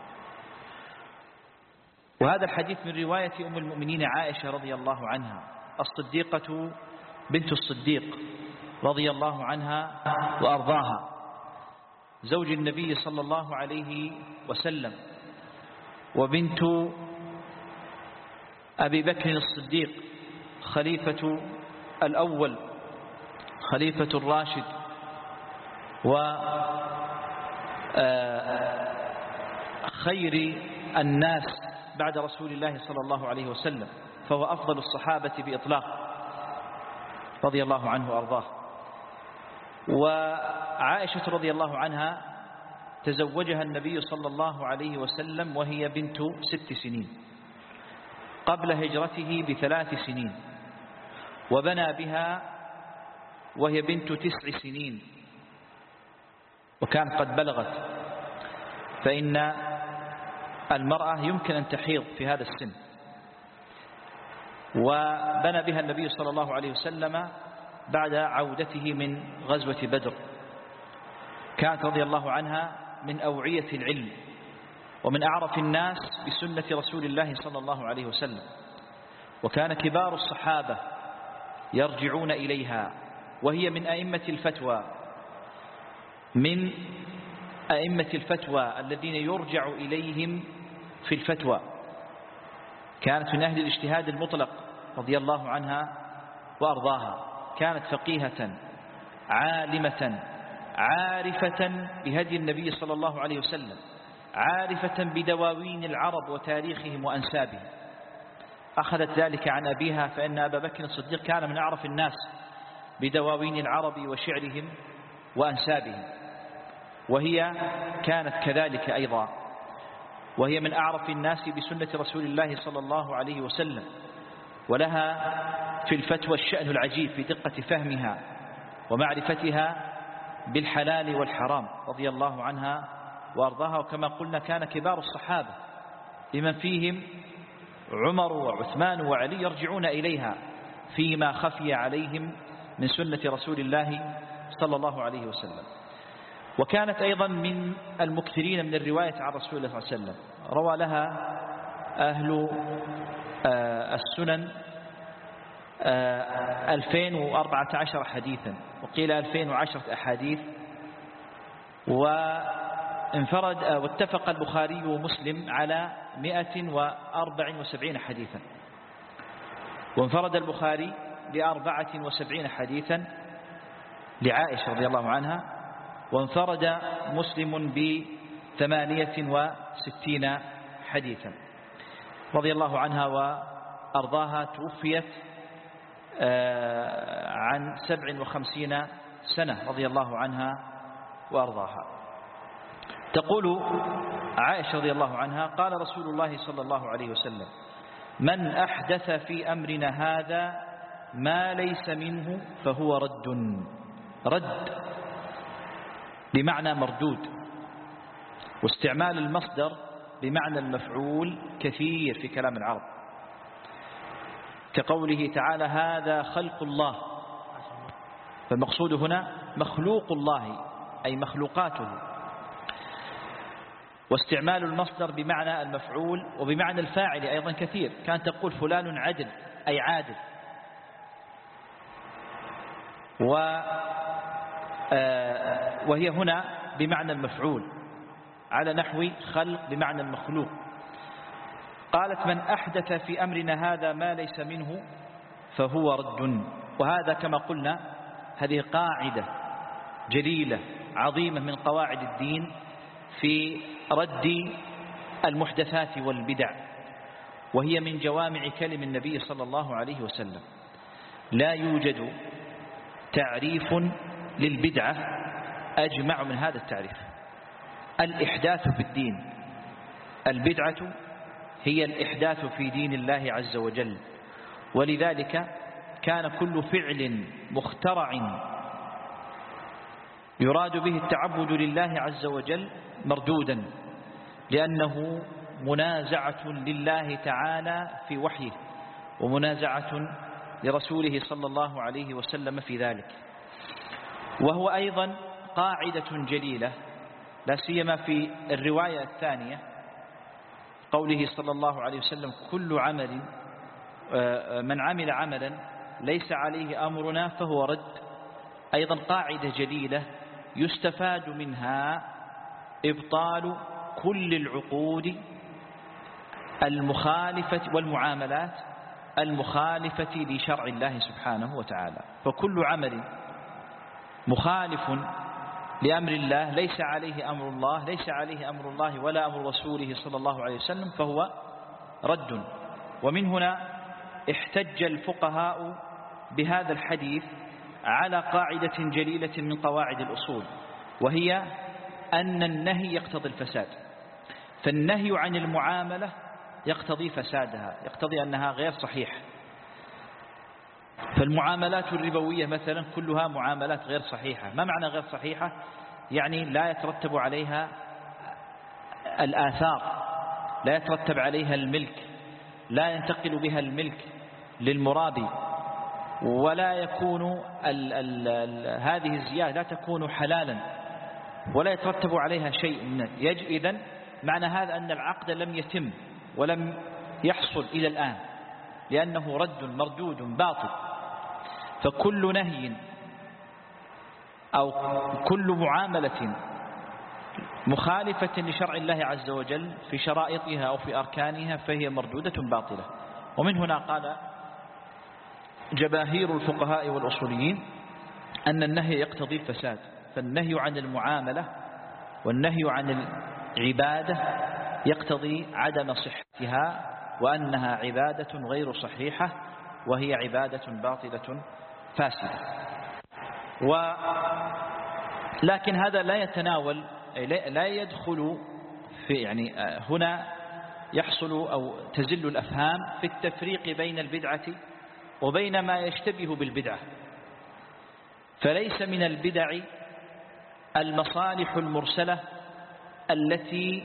وهذا الحديث من رواية أم المؤمنين عائشة رضي الله عنها، الصديقة بنت الصديق رضي الله عنها وأرضاها، زوج النبي صلى الله عليه وسلم، وبنت أبي بكر الصديق خليفة الأول، خليفة الراشد، وخير الناس بعد رسول الله صلى الله عليه وسلم، فهو أفضل الصحابة بإطلاق رضي الله عنه وأرضاه. وعائشة رضي الله عنها تزوجها النبي صلى الله عليه وسلم وهي بنت 6 سنين قبل هجرته ب3 سنين، وبنى بها وهي بنت 9 سنين، وكان قد بلغت، فإن المرأة يمكن أن تحيض في هذا السن. وبنى بها النبي صلى الله عليه وسلم بعد عودته من غزوة بدر. كانت رضي الله عنها من أوعية العلم، ومن أعرف الناس بسنة رسول الله صلى الله عليه وسلم، وكان كبار الصحابة يرجعون إليها وهي من أئمة الفتوى، من أئمة الفتوى الذين يرجع إليهم في الفتوى. كانت من أهل الاجتهاد المطلق رضي الله عنها وأرضاها. كانت فقيهة عالمة عارفة بهدي النبي صلى الله عليه وسلم، عارفة بدواوين العرب وتاريخهم وأنسابهم. أخذت ذلك عن أبيها، فإن أبا بكر الصديق كان من أعرف الناس بدواوين العرب وشعرهم وأنسابهم، وهي كانت كذلك أيضا، وهي من أعرف الناس بسنة رسول الله صلى الله عليه وسلم، ولها في الفتوى الشأن العجيب في دقة فهمها ومعرفتها بالحلال والحرام رضي الله عنها وأرضاها. وكما قلنا كان كبار الصحابة لمن فيهم عمر وعثمان وعلي يرجعون إليها فيما خفي عليهم من سنة رسول الله صلى الله عليه وسلم. وكانت أيضا من المكثرين من الرواية عن رسول الله صلى الله عليه وسلم. روى لها أهل السنن 2014 حديثا، وقيل 2010 أحاديث. واتفق البخاري ومسلم على 174 حديثا، وانفرد البخاري ب74 حديثا لعائشة رضي الله عنها، وانفرد مسلم ب68 حديثا رضي الله عنها وأرضاها. توفيت عن 57 سنة رضي الله عنها وأرضاها. تقول عائشة رضي الله عنها: قال رسول الله صلى الله عليه وسلم: من أحدث في أمرنا هذا ما ليس منه فهو رد. رد بمعنى مردود، واستعمال المصدر بمعنى المفعول كثير في كلام العرب، كقوله تعالى: هذا خلق الله، فالمقصود هنا مخلوق الله أي مخلوقاته. واستعمال المصدر بمعنى المفعول وبمعنى الفاعل أيضا كثير. كانت تقول فلان عدل أي عادل، وهي هنا بمعنى المفعول على نحو خلق بمعنى المخلوق. قالت: من أحدث في أمرنا هذا ما ليس منه فهو رد. وهذا كما قلنا هذه قاعدة جليلة عظيمة من قواعد الدين في رد المحدثات والبدع، وهي من جوامع كلم النبي صلى الله عليه وسلم. لا يوجد تعريف للبدعة أجمع من هذا التعريف: الإحداث في الدين. البدعة هي الإحداث في دين الله عز وجل، ولذلك كان كل فعل مخترع يراد به التعبد لله عز وجل مردودا، لأنه منازعة لله تعالى في وحيه، ومنازعة لرسوله صلى الله عليه وسلم في ذلك. وهو أيضا قاعدة جليلة لا سيما في الرواية الثانية، قوله صلى الله عليه وسلم: كل عمل من عمل عملا ليس عليه أمرنا فهو رد. أيضا قاعدة جليلة يستفاد منها إبطال كل العقود المخالفة والمعاملات المخالفة لشرع الله سبحانه وتعالى. فكل عمل مخالف لأمر الله ليس عليه أمر الله، ليس عليه أمر الله ولا أمر رسوله صلى الله عليه وسلم، فهو رد. ومن هنا احتج الفقهاء بهذا الحديث على قاعدة جليلة من قواعد الأصول، وهي أن النهي يقتضي الفساد. فالنهي عن المعاملة يقتضي فسادها، يقتضي أنها غير صحيحة. فالمعاملات الربوية مثلا كلها معاملات غير صحيحة. ما معنى غير صحيحة؟ يعني لا يترتب عليها الآثار، لا يترتب عليها الملك، لا ينتقل بها الملك للمرابي، ولا يكون هذه الزيادة لا تكون حلالا، ولا يترتب عليها شيء من إذن معنى هذا أن العقد لم يتم ولم يحصل إلى الآن، لأنه رد مردود باطل. فكل نهي أو كل معاملة مخالفة لشرع الله عز وجل في شرائطها أو في أركانها فهي مردودة باطلة. ومن هنا قال جماهير الفقهاء والأصوليين أن النهي يقتضي الفساد، فالنهي عن المعاملة والنهي عن العبادة يقتضي عدم صحتها، وأنها عبادة غير صحيحة وهي عبادة باطلة فاسدة. لكن هذا لا يتناول، لا يدخل في، يعني هنا يحصل أو تزل الأفهام في التفريق بين البدعة وبين ما يشتبه بالبدعة. فليس من البدع المصالح المرسلة التي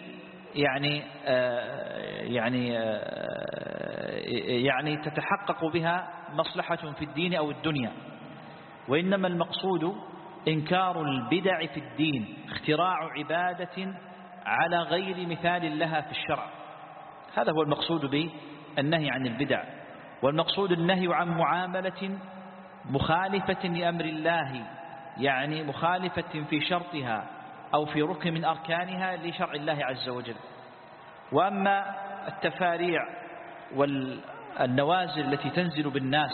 يعني تتحقق بها مصلحة في الدين أو الدنيا، وإنما المقصود إنكار البدع في الدين، اختراع عبادة على غير مثال لها في الشرع. هذا هو المقصود بالنهي عن البدع. والمقصود النهي عن معاملة مخالفة لأمر الله، يعني مخالفة في شرطها أو في ركن من أركانها لشرع الله عز وجل. وأما التفاريع والنوازل التي تنزل بالناس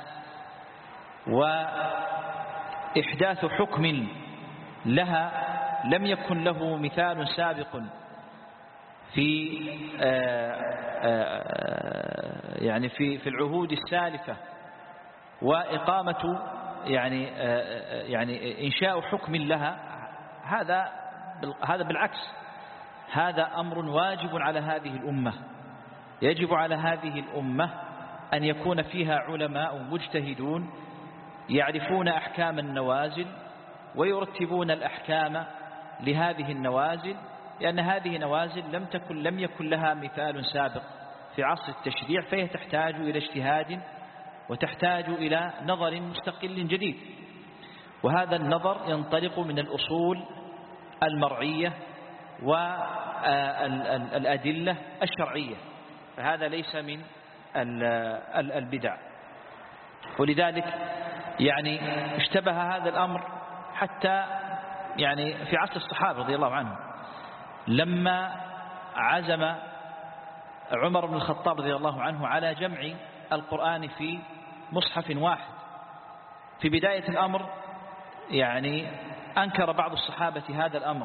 وإحداث حكم لها لم يكن له مثال سابق في العهود السالفة، وإقامة يعني إنشاء حكم لها، هذا بالعكس، هذا أمر واجب على هذه الأمة. يجب على هذه الأمة أن يكون فيها علماء مجتهدون يعرفون أحكام النوازل ويرتبون الأحكام لهذه النوازل، لأن هذه نوازل لم يكن لها مثال سابق في عصر التشريع، فهي تحتاج إلى اجتهاد وتحتاج إلى نظر مستقل جديد. وهذا النظر ينطلق من الأصول المرعية والأدلة الشرعية، فهذا ليس من البدع. ولذلك يعني اشتبه هذا الأمر حتى يعني في عصر الصحابة رضي الله عنهم، لما عزم عمر بن الخطاب رضي الله عنه على جمع القرآن في مصحف واحد. في بداية الأمر يعني أنكر بعض الصحابة هذا الأمر،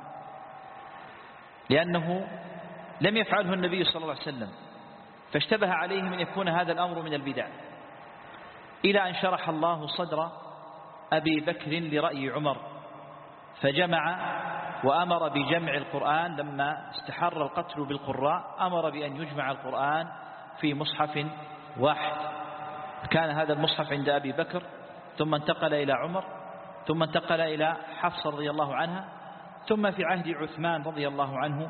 لأنه لم يفعله النبي صلى الله عليه وسلم، فاشتبه عليهم أن يكون هذا الأمر من البدع، إلى أن شرح الله صدر أبي بكر لرأي عمر، فجمع وأمر بجمع القرآن. لما استحر القتل بالقراء أمر بأن يجمع القرآن في مصحف واحد. كان هذا المصحف عند أبي بكر، ثم انتقل إلى عمر، ثم انتقل إلى حفصة رضي الله عنها، ثم في عهد عثمان رضي الله عنه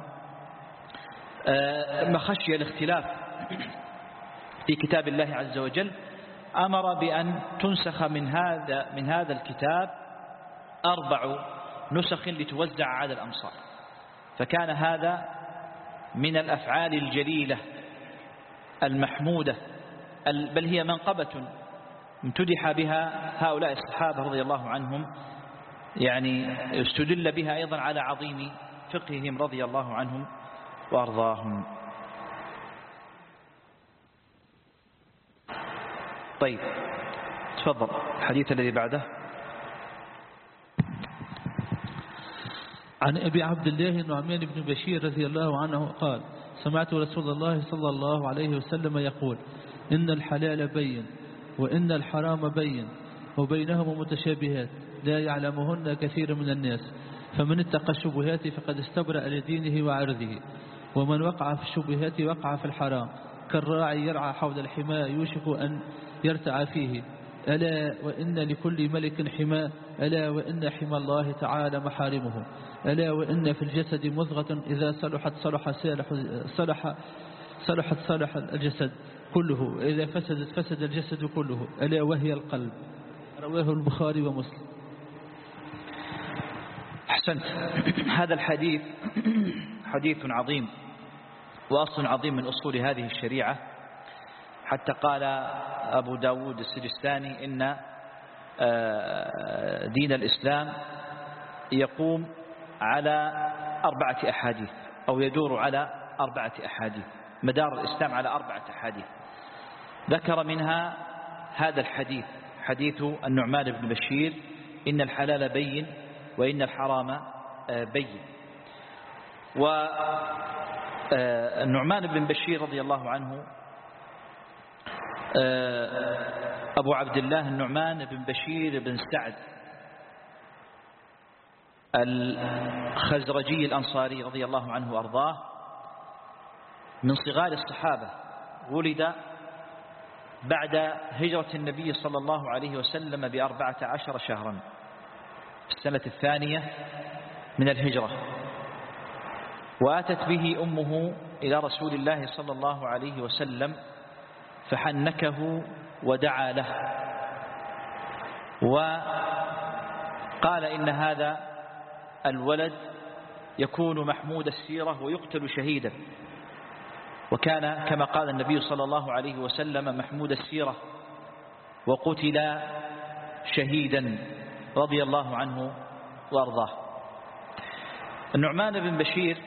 ما خشي الاختلاف في كتاب الله عز وجل أمر بأن تنسخ من هذا الكتاب 4 نسخ لتوزع على الأمصار. فكان هذا من الأفعال الجليلة المحمودة، بل هي منقبة امتدح بها هؤلاء الصحابة رضي الله عنهم، يعني استدل بها أيضا على عظيم فقههم رضي الله عنهم وأرضاهم. طيب تفضل الحديث الذي بعده. عن أبي عبد الله النعمان بن بشير رضي الله عنه قال: سمعت رسول الله صلى الله عليه وسلم يقول: إن الحلال بين وإن الحرام بين وبينهم متشابهات لا يعلمهن كثير من الناس، فمن اتقى الشبهات فقد استبرأ لدينه وعرضه، ومن وقع في الشبهات وقع في الحرام، كالراعي يرعى حول الحماء يوشك أن يرتع فيه. ألا وإن لكل ملك حماء، ألا وإن حمى الله تعالى محارمه، ألا وإن في الجسد مضغة إذا صلحت صلح الجسد كله، إذا فسدت فسد الجسد كله، ألا وهي القلب. رواه البخاري ومسلم. أحسنت. هذا الحديث حديث عظيم وأصل عظيم من أصول هذه الشريعة، حتى قال أبو داود السجستاني إن دين الإسلام يقوم على 4 أحاديث أو يدور على 4 أحاديث. مدار الإسلام على 4 أحاديث، ذكر منها هذا الحديث، حديث النعمان بن بشير: إن الحلال بين وإن الحرام بين. والنعمان بن بشير رضي الله عنه أبو عبد الله النعمان بن بشير بن سعد الخزرجي الأنصاري رضي الله عنه وأرضاه، من صغار الصحابة، ولد بعد هجرة النبي صلى الله عليه وسلم ب14 شهرا في السنة الثانية من الهجرة، وآتت به أمه إلى رسول الله صلى الله عليه وسلم فحنكه ودعا له، وقال إن هذا الولد يكون محمود السيرة ويقتل شهيدا، وكان كما قال النبي صلى الله عليه وسلم محمود السيرة وقتل شهيدا رضي الله عنه وأرضاه. النعمان بن بشير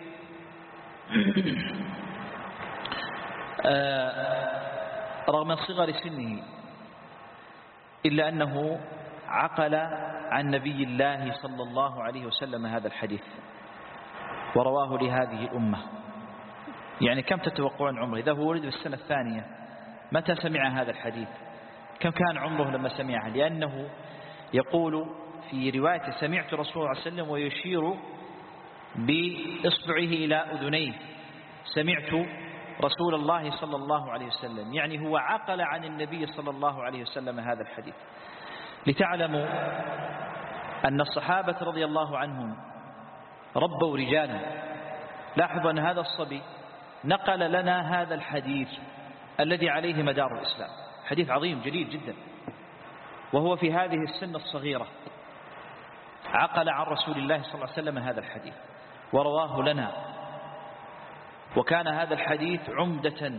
رغم صغر سنه إلا أنه عقل عن نبي الله صلى الله عليه وسلم هذا الحديث ورواه لهذه الأمة. يعني كم تتوقعون عمره إذا هو ولد في السنة الثانية؟ متى سمع هذا الحديث؟ كم كان عمره لما سمعه؟ لأنه يقول في رواية: سمعت رسول الله صلى الله عليه وسلم ويشير بإصبعه إلى أذنيه: سمعت رسول الله صلى الله عليه وسلم. يعني هو عقل عن النبي صلى الله عليه وسلم هذا الحديث. لتعلموا أن الصحابة رضي الله عنهم ربوا رجالا. لاحظوا أن هذا الصبي نقل لنا هذا الحديث الذي عليه مدار الإسلام، حديث عظيم جليل جدا، وهو في هذه السن الصغيرة عقل عن رسول الله صلى الله عليه وسلم هذا الحديث ورواه لنا. وكان هذا الحديث عمدة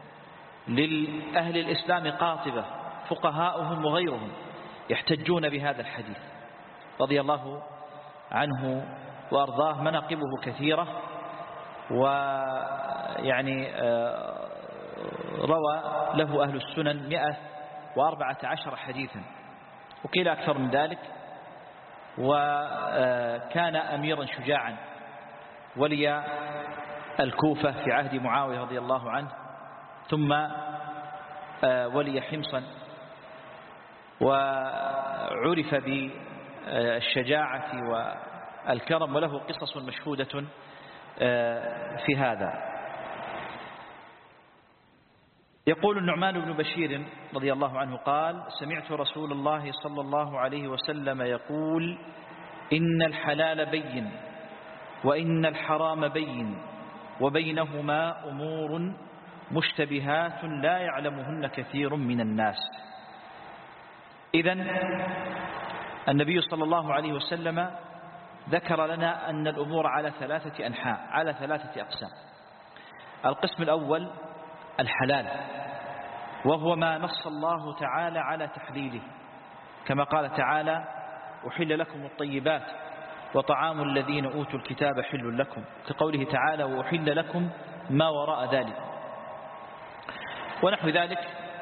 للأهل الإسلام قاطبة، فقهاؤهم وغيرهم يحتجون بهذا الحديث رضي الله عنه وأرضاه. مناقبه كثيرة، ويعني روى له أهل السنن 114 حديثا، وقيل أكثر من ذلك. وكان أميرا شجاعا، ولي الكوفة في عهد معاوية رضي الله عنه، ثم ولي حمصا، وعرف بالشجاعة والكرم، وله قصص مشهودة في هذا. يقول النعمان بن بشير رضي الله عنه قال: سمعت رسول الله صلى الله عليه وسلم يقول: إن الحلال بين وإن الحرام بين وبينهما أمور مشتبهات لا يعلمهن كثير من الناس. إذن النبي صلى الله عليه وسلم ذكر لنا أن الأمور على 3 أنحاء، على 3 أقسام. القسم الأول الحلال، وهو ما نص الله تعالى على تحليله، كما قال تعالى: أحل لكم الطيبات وطعام الذين أوتوا الكتاب حل لكم، كقوله تعالى: وأحل لكم ما وراء ذلك، ونحو ذلك.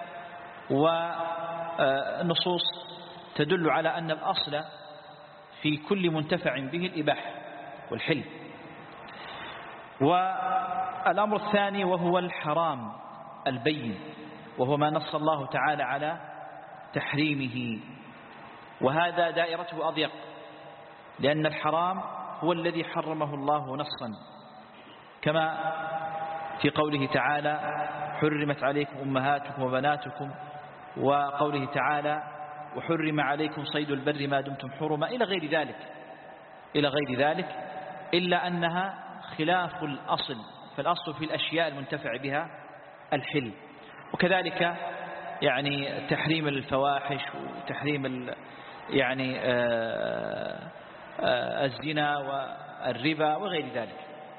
والنصوص تدل على أن الأصل في كل منتفع به الإباحة والحل. والأمر الثاني وهو الحرام البين، وهو ما نص الله تعالى على تحريمه، وهذا دائرته أضيق، لأن الحرام هو الذي حرمه الله نصا، كما في قوله تعالى: حرمت عليكم أمهاتكم وبناتكم، وقوله تعالى: وحرم عليكم صيد البر ما دمتم حرما، إلى غير ذلك، إلا أنها خلاف الأصل، فالأصل في الأشياء المنتفع بها الحل. وكذلك يعني تحريم الفواحش وتحريم يعني الزنا والربا وغير ذلك.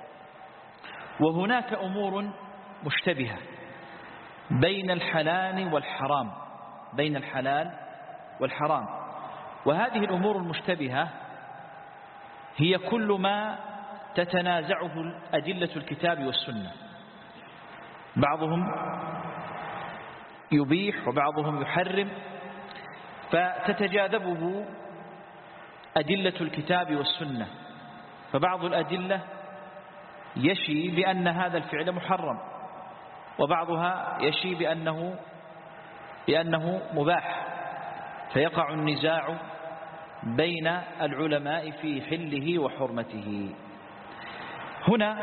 وهناك أمور مشتبهة بين الحلال والحرام، وهذه الأمور المشتبهة هي كل ما تتنازعه أدلة الكتاب والسنة، بعضهم يبيح وبعضهم يحرم، فتتجاذبه أدلة الكتاب والسنة، فبعض الأدلة يشي بأن هذا الفعل محرم، وبعضها يشي بأنه مباح، فيقع النزاع بين العلماء في حله وحرمته. هنا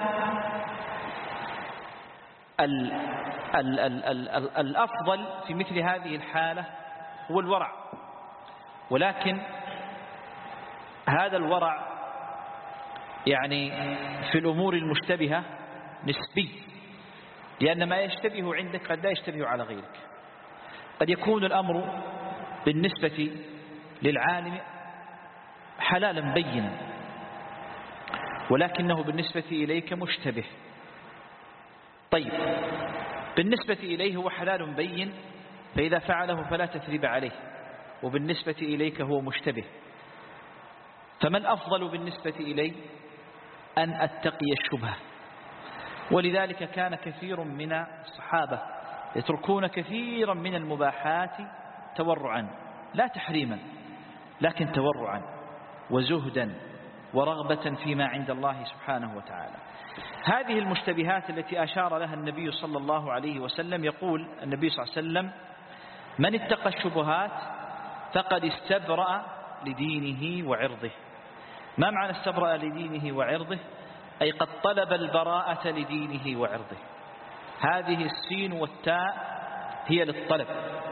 الأفضل في مثل هذه الحالة هو الورع، ولكن هذا الورع يعني في الأمور المشتبهة نسبي، لأن ما يشتبه عندك قد لا يشتبه على غيرك. قد يكون الأمر بالنسبة للعالم حلالا بينا، ولكنه بالنسبة إليك مشتبه. طيب، بالنسبة إليه هو حلال بين، فإذا فعله فلا تثريب عليه، وبالنسبة إليك هو مشتبه، فما الأفضل بالنسبة إلي؟ أن أتقي الشبهة. ولذلك كان كثير من الصحابة يتركون كثيرا من المباحات تورعا، لا تحريما، لكن تورعا وزهدا ورغبة فيما عند الله سبحانه وتعالى. هذه المشتبهات التي أشار لها النبي صلى الله عليه وسلم، يقول النبي صلى الله عليه وسلم: من اتقى الشبهات فقد استبرأ لدينه وعرضه. ما معنى استبرأ لدينه وعرضه؟ أي قد طلب البراءة لدينه وعرضه. هذه السين والتاء هي للطلب،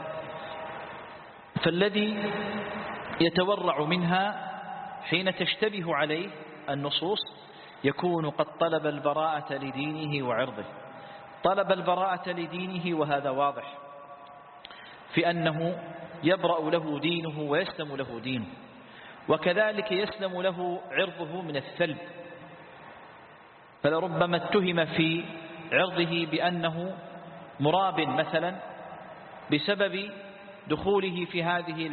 فالذي يتورع منها حين تشتبه عليه النصوص يكون قد طلب البراءة لدينه وعرضه. طلب البراءة لدينه، وهذا واضح في أنه يبرأ له دينه ويسلم له دينه، وكذلك يسلم له عرضه من الثلب، فلربما اتهم في عرضه بأنه مراب مثلا بسبب دخوله في هذه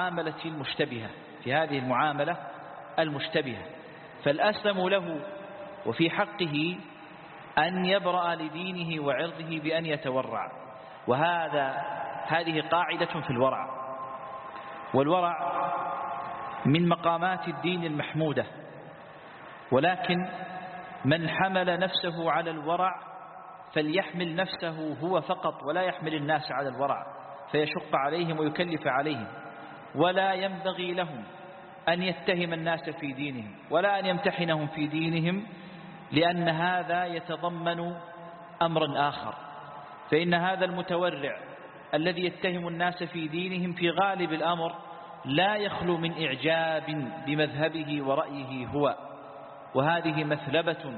المعاملة المشتبهة، فالأسلم له وفي حقه أن يبرأ لدينه وعرضه بأن يتورع. هذه قاعدة في الورع، والورع من مقامات الدين المحمودة، ولكن من حمل نفسه على الورع فليحمل نفسه هو فقط، ولا يحمل الناس على الورع فيشق عليهم ويكلف عليهم. ولا ينبغي لهم أن يتهم الناس في دينهم ولا أن يمتحنهم في دينهم، لأن هذا يتضمن أمرا آخر. فإن هذا المتورع الذي يتهم الناس في دينهم في غالب الأمر لا يخلو من إعجاب بمذهبه ورأيه هو، وهذه مثلبة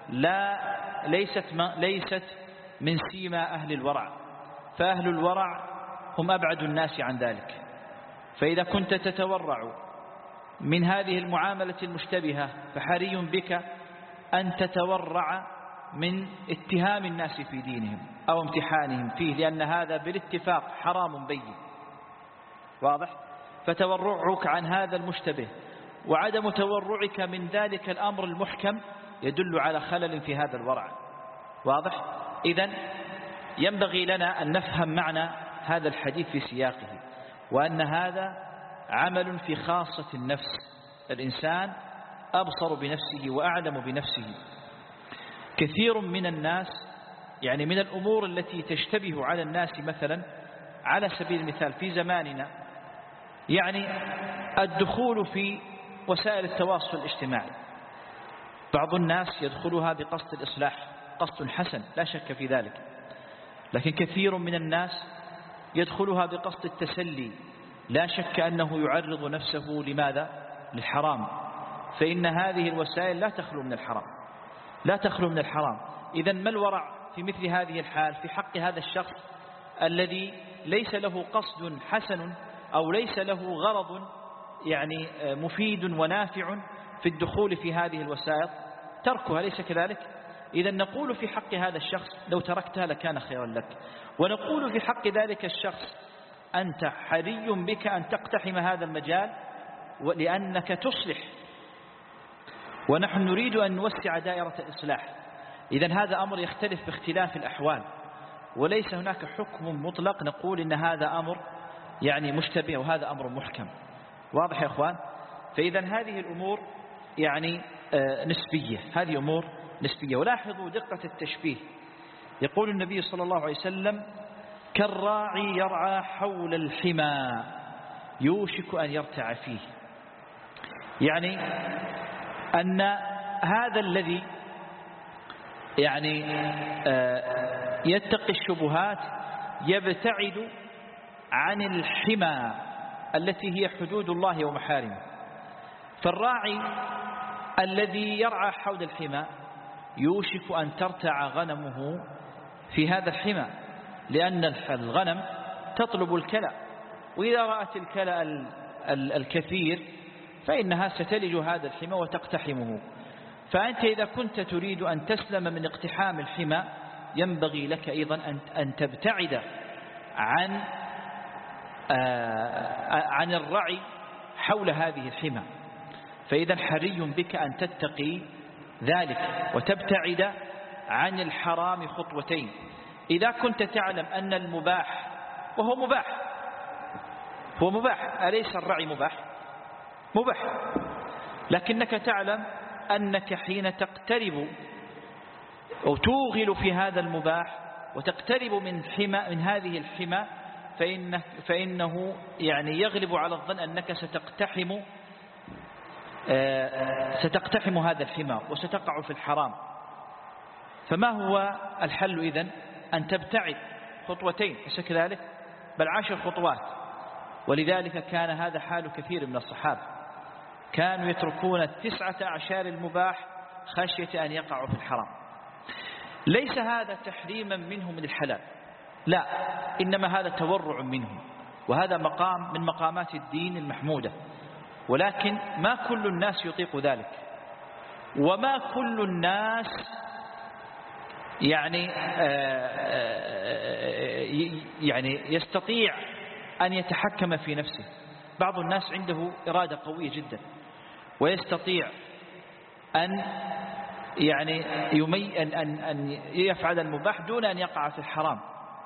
ليست من سيما أهل الورع، فأهل الورع هم أبعد الناس عن ذلك. فإذا كنت تتورع من هذه المعاملة المشتبهة فحري بك أن تتورع من اتهام الناس في دينهم أو امتحانهم فيه، لأن هذا بالاتفاق حرام بين، واضح؟ فتورعك عن هذا المشتبه وعدم تورعك من ذلك الأمر المحكم يدل على خلل في هذا الورع، واضح؟ إذن ينبغي لنا أن نفهم معنى هذا الحديث في سياقه، وأن هذا عمل في خاصة النفس. الإنسان أبصر بنفسه وأعلم بنفسه. كثير من الناس يعني من الأمور التي تشتبه على الناس، مثلا على سبيل المثال في زماننا يعني الدخول في وسائل التواصل الاجتماعي، بعض الناس يدخلها بقصد الإصلاح، قصد حسن لا شك في ذلك، لكن كثير من الناس يدخلها بقصد التسلي، لا شك أنه يعرض نفسه لماذا؟ للحرام. فإن هذه الوسائل لا تخلو من الحرام. إذن ما الورع في مثل هذه الحال في حق هذا الشخص الذي ليس له قصد حسن أو ليس له غرض يعني مفيد ونافع في الدخول في هذه الوسائط؟ تركها، ليس كذلك؟ إذا نقول في حق هذا الشخص لو تركتها لكان خيرا لك، ونقول في حق ذلك الشخص أنت حري بك أن تقتحم هذا المجال لأنك تصلح، ونحن نريد أن نوسع دائرة الإصلاح. إذن هذا أمر يختلف باختلاف الأحوال، وليس هناك حكم مطلق نقول إن هذا أمر يعني مشتبه وهذا أمر محكم. واضح يا أخوان؟ فإذا هذه الأمور يعني نسبية، هذه أمور نسبية. ولاحظوا دقة التشبيه. يقول النبي صلى الله عليه وسلم: كالراعي يرعى حول الحمى يوشك أن يرتع فيه. يعني أن هذا الذي يعني يتقي الشبهات يبتعد عن الحمى التي هي حدود الله ومحارمه. فالراعي الذي يرعى حول الحمى يوشك أن ترتع غنمه في هذا الحمى، لأن الغنم تطلب الكلأ، وإذا رأت الكلأ الكثير فإنها ستلج هذا الحمى وتقتحمه. فأنت إذا كنت تريد أن تسلم من اقتحام الحمى ينبغي لك أيضا أن تبتعد عن الرعي حول هذه الحمى. فإذا حري بك أن تتقي ذلك وتبتعد عن الحرام خطوتين. إذا كنت تعلم أن المباح، وهو مباح، هو مباح، أليس الرعي مباح؟ مباح، لكنك تعلم أنك حين تقترب أو توغل في هذا المباح وتقترب من هذه الحمى فإنه يعني يغلب على الظن أنك ستقتحم هذا الحمى وستقع في الحرام. فما هو الحل إذن؟ أن تبتعد خطوتين، ليس كذلك؟ بل 10 خطوات. ولذلك كان هذا حال كثير من الصحابة، كانوا يتركون 9 أعشار المباح خشية أن يقعوا في الحرام. ليس هذا تحريما منهم من الحلال، لا، إنما هذا تورع منهم، وهذا مقام من مقامات الدين المحمودة. ولكن ما كل الناس يطيق ذلك، وما كل الناس يعني يستطيع أن يتحكم في نفسه. بعض الناس عنده إرادة قوية جدا ويستطيع أن أن يفعل المباح دون أن يقع في الحرام.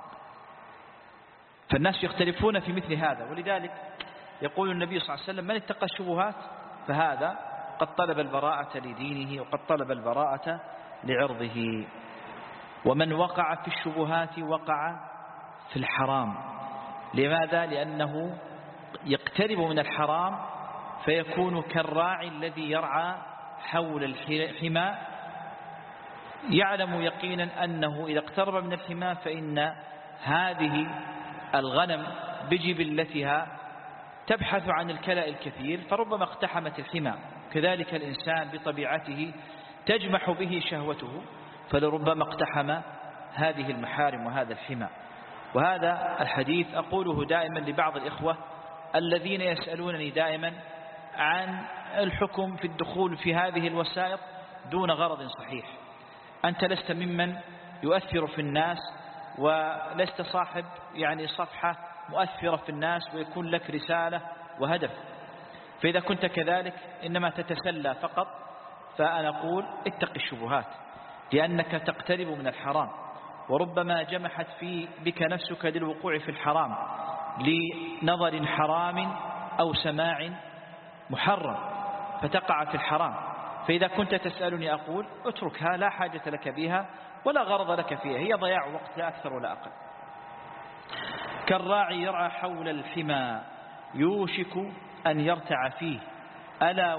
فالناس يختلفون في مثل هذا. ولذلك يقول النبي صلى الله عليه وسلم: من اتقى الشبهات فهذا قد طلب البراءة لدينه وقد طلب البراءة لعرضه. ومن وقع في الشبهات وقع في الحرام. لماذا؟ لأنه يقترب من الحرام فيكون كالراعي الذي يرعى حول الحمى، يعلم يقينا أنه إذا اقترب من الحمى فإن هذه الغنم بجبلتها تبحث عن الكلأ الكثير فربما اقتحمت الحمى. كذلك الإنسان بطبيعته تجمح به شهوته فلربما اقتحم هذه المحارم وهذا الحمى. وهذا الحديث أقوله دائما لبعض الإخوة الذين يسألونني دائما عن الحكم في الدخول في هذه الوسائط دون غرض صحيح. أنت لست ممن يؤثر في الناس، ولست صاحب صفحة مؤثرة في الناس ويكون لك رسالة وهدف. فإذا كنت كذلك إنما تتسلى فقط، فأنا أقول اتق الشبهات، لأنك تقترب من الحرام، وربما جمحت بك نفسك للوقوع في الحرام لنظر حرام أو سماع محرم فتقع في الحرام. فإذا كنت تسألني أقول اتركها، لا حاجة لك بها ولا غرض لك فيها، هي ضياع وقت لا أكثر ولا أقل. كالراعي يرعى حول الحمى يوشك أن يرتع فيه ألا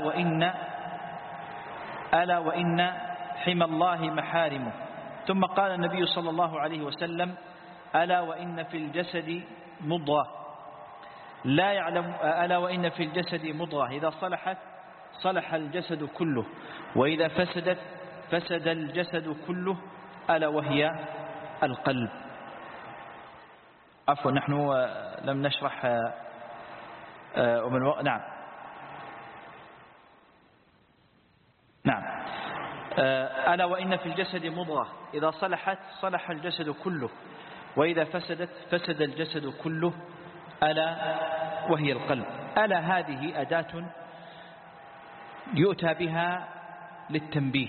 وإن حمى الله محارمه. ثم قال النبي صلى الله عليه وسلم: ألا وإن في الجسد مضغة ألا وإن في الجسد مضغة إذا صلحت صلح الجسد كله وإذا فسدت فسد الجسد كله ألا وهي القلب. عفوا، نحن لم نشرح نعم ألا وإن في الجسد مضغة إذا صلحت صلح الجسد كله وإذا فسدت فسد الجسد كله ألا وهي القلب. ألا هذه أداة يؤتى بها للتنبيه،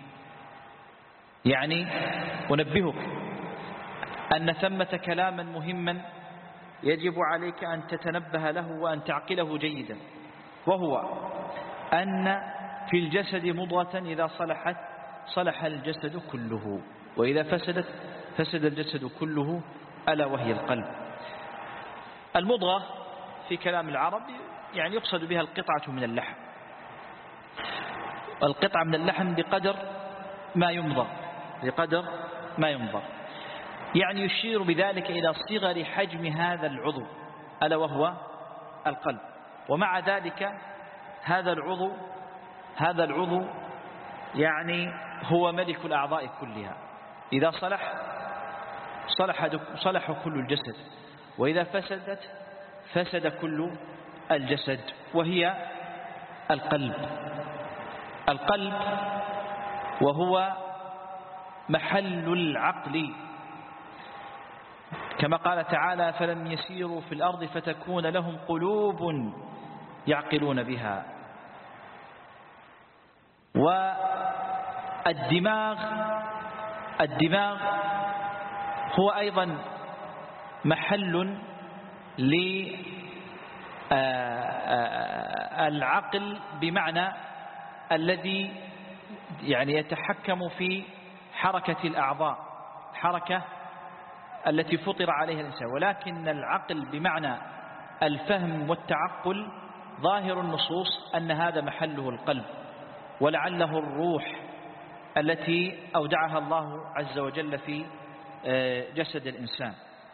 يعني أنبهك أن ثمة كلاما مهما يجب عليك أن تتنبه له وأن تعقله جيدا، وهو أن في الجسد مضغة إذا صلحت صلح الجسد كله، وإذا فسدت فسد الجسد كله، ألا وهي القلب. المضغة في كلام العرب يعني يقصد بها القطعة من اللحم، القطعة من اللحم بقدر ما يمضغ، بقدر ما يمضغ، يعني يشير بذلك إلى صغر حجم هذا العضو ألا وهو القلب. ومع ذلك هذا العضو يعني هو ملك الأعضاء كلها، إذا صلح كل الجسد، وإذا فسدت فسد كل الجسد، وهي القلب وهو محل العقل، كما قال تعالى: فلم يسيروا في الأرض فتكون لهم قلوب يعقلون بها. والدماغ هو أيضا محل للعقل، بمعنى الذي يعني يتحكم في حركة الأعضاء، حركة التي فطر عليها الإنسان، ولكن العقل بمعنى الفهم والتعقل ظاهر النصوص أن هذا محله القلب، ولعله الروح التي أودعها الله عز وجل في جسد الإنسان.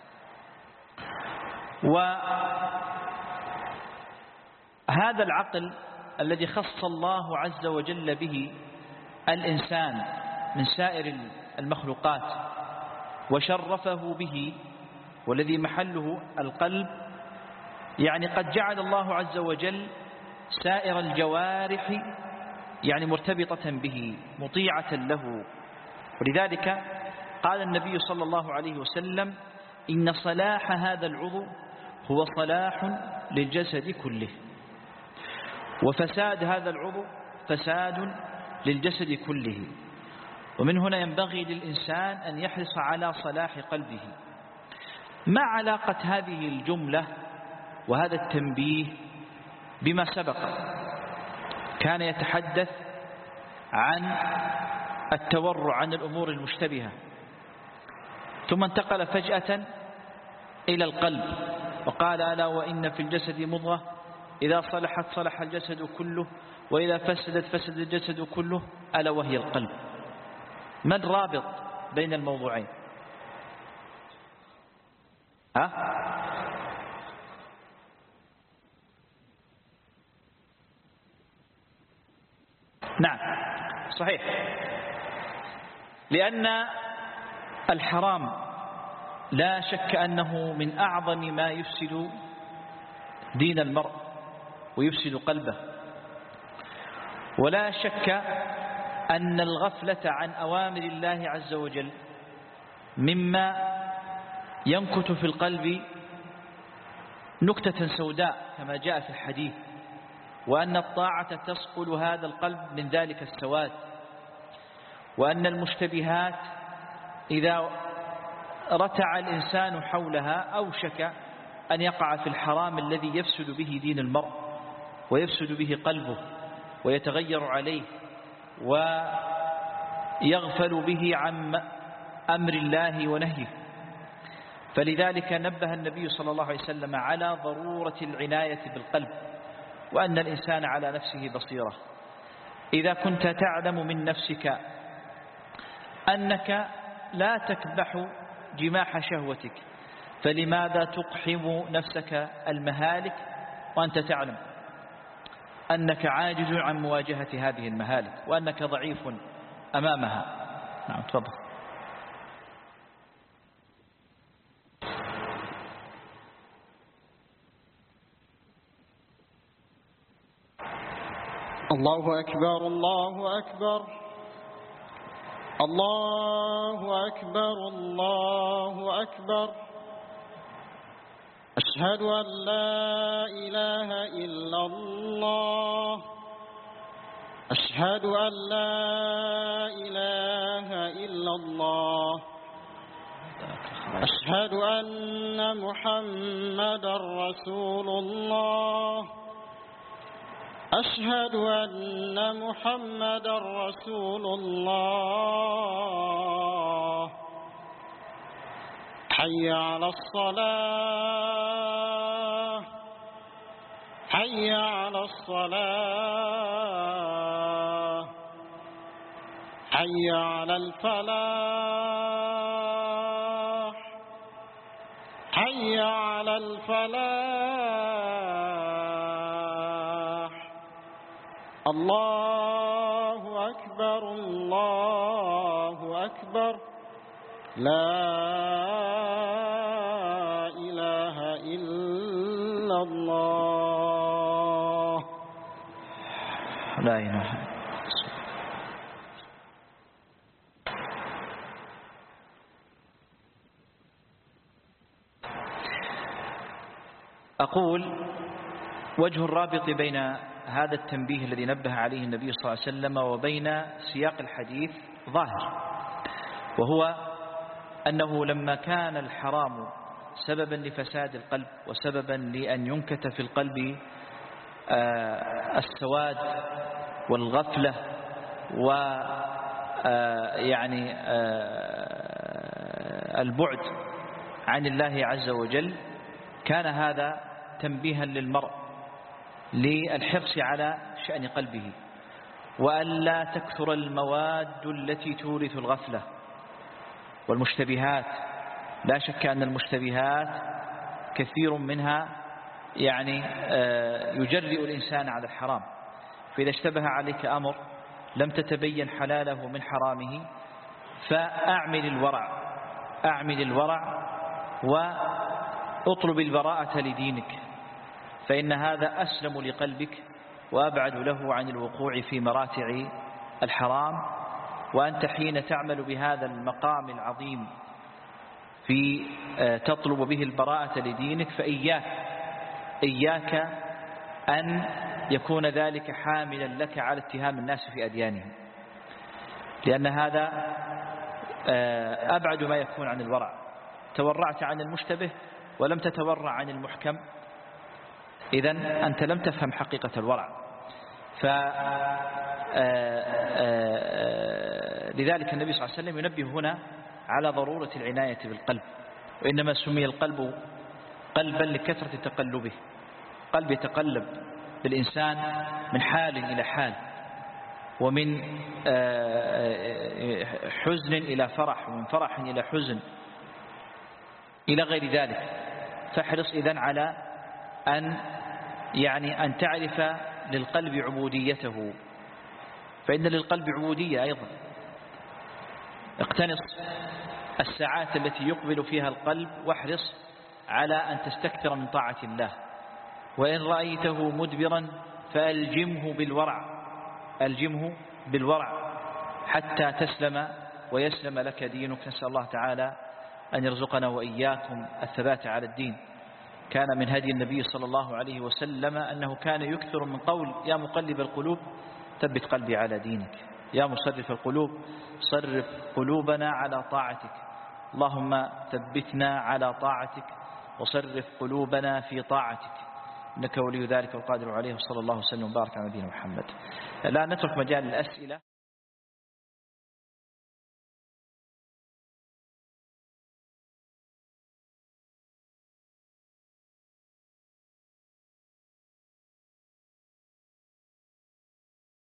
وهذا العقل الذي خص الله عز وجل به الإنسان من سائر المخلوقات وشرفه به، والذي محله القلب، يعني قد جعل الله عز وجل سائر الجوارح يعني مرتبطة به مطيعة له. ولذلك قال النبي صلى الله عليه وسلم: إن صلاح هذا العضو هو صلاح للجسد كله، وفساد هذا العضو فساد للجسد كله. ومن هنا ينبغي للإنسان أن يحرص على صلاح قلبه. ما علاقة هذه الجملة وهذا التنبيه بما سبق؟ كان يتحدث عن التورع عن الأمور المشتبهة، ثم انتقل فجأة إلى القلب وقال: ألا وإن في الجسد مضغة إذا صلحت صلح الجسد كله، وإذا فسدت فسد الجسد كله، ألا وهي القلب. ما الرابط بين الموضوعين؟ نعم صحيح، لأن الحرام لا شك أنه من أعظم ما يفسد دين المرء ويفسد قلبه، ولا شك أن الغفلة عن أوامر الله عز وجل مما ينكت في القلب نكتة سوداء كما جاء في الحديث، وأن الطاعة تسقل هذا القلب من ذلك السواد، وأن المشتبهات إذا رتع الإنسان حولها أوشك أن يقع في الحرام الذي يفسد به دين المرء ويفسد به قلبه ويتغير عليه ويغفل به عن أمر الله ونهيه. فلذلك نبه النبي صلى الله عليه وسلم على ضرورة العناية بالقلب، وأن الإنسان على نفسه بصيرة. إذا كنت تعلم من نفسك أنك لا تكبح جماح شهوتك، فلماذا تقحم نفسك المهالك وأنت تعلم أنك عاجز عن مواجهة هذه المهالك وأنك ضعيف أمامها؟ نعم تفضل. الله أكبر الله أكبر الله أكبر الله أكبر. أشهد أن لا إله إلا الله أشهد أن لا إله إلا الله. أشهد أن محمدا رسول الله. أشهد أن محمدا رسول الله. حي على الصلاة. حي على الصلاة. حي على الفلاح. حي على الفلاح. الله أكبر الله أكبر. لا إله إلا الله. لا إله. أقول وجه الرابط بين هذا التنبيه الذي نبه عليه النبي صلى الله عليه وسلم وبين سياق الحديث ظاهر، وهو أنه لما كان الحرام سببا لفساد القلب وسببا لأن ينكت في القلب السواد والغفلة ويعني البعد عن الله عز وجل، كان هذا تنبيها للمرء للحرص على شأن قلبه، وألا تكثر المواد التي تورث الغفلة والمشتبهات. لا شك أن المشتبهات كثير منها يعني يجرئ الإنسان على الحرام، فإذا اشتبه عليك أمر لم تتبين حلاله من حرامه فأعمل الورع، أعمل الورع وأطلب البراءة لدينك، فإن هذا أسلم لقلبك وأبعد له عن الوقوع في مراتع الحرام. وأنت حين تعمل بهذا المقام العظيم في تطلب به البراءة لدينك فإياك أن يكون ذلك حاملا لك على اتهام الناس في أديانهم، لأن هذا أبعد ما يكون عن الورع. تورعت عن المشتبه ولم تتورع عن المحكم، إذن أنت لم تفهم حقيقة الورع. لذلك النبي صلى الله عليه وسلم ينبه هنا على ضرورة العناية بالقلب، وإنما سمي القلب قلبا لكثرة تقلبه. قلب يتقلب بالإنسان من حال إلى حال، ومن حزن إلى فرح، ومن فرح إلى حزن إلى غير ذلك. فاحرص إذن على أن تعرف للقلب عبوديته، فإن للقلب عبودية أيضا. اقتنص الساعات التي يقبل فيها القلب، واحرص على أن تستكثر من طاعة الله. وإن رأيته مدبرا فألجمه بالورع، ألجمه بالورع حتى تسلم ويسلم لك دينك. نسأل الله تعالى أن يرزقنا وإياكم الثبات على الدين. كان من هدي النبي صلى الله عليه وسلم أنه كان يكثر من قول يا مقلب القلوب ثبت قلبي على دينك، يا مصرف القلوب صرف قلوبنا على طاعتك. اللهم ثبتنا على طاعتك وصرف قلوبنا في طاعتك، إنك ولي ذلك والقادر عليه. وصلى الله وسلم وبارك على نبينا محمد. لا نترك مجال الأسئلة.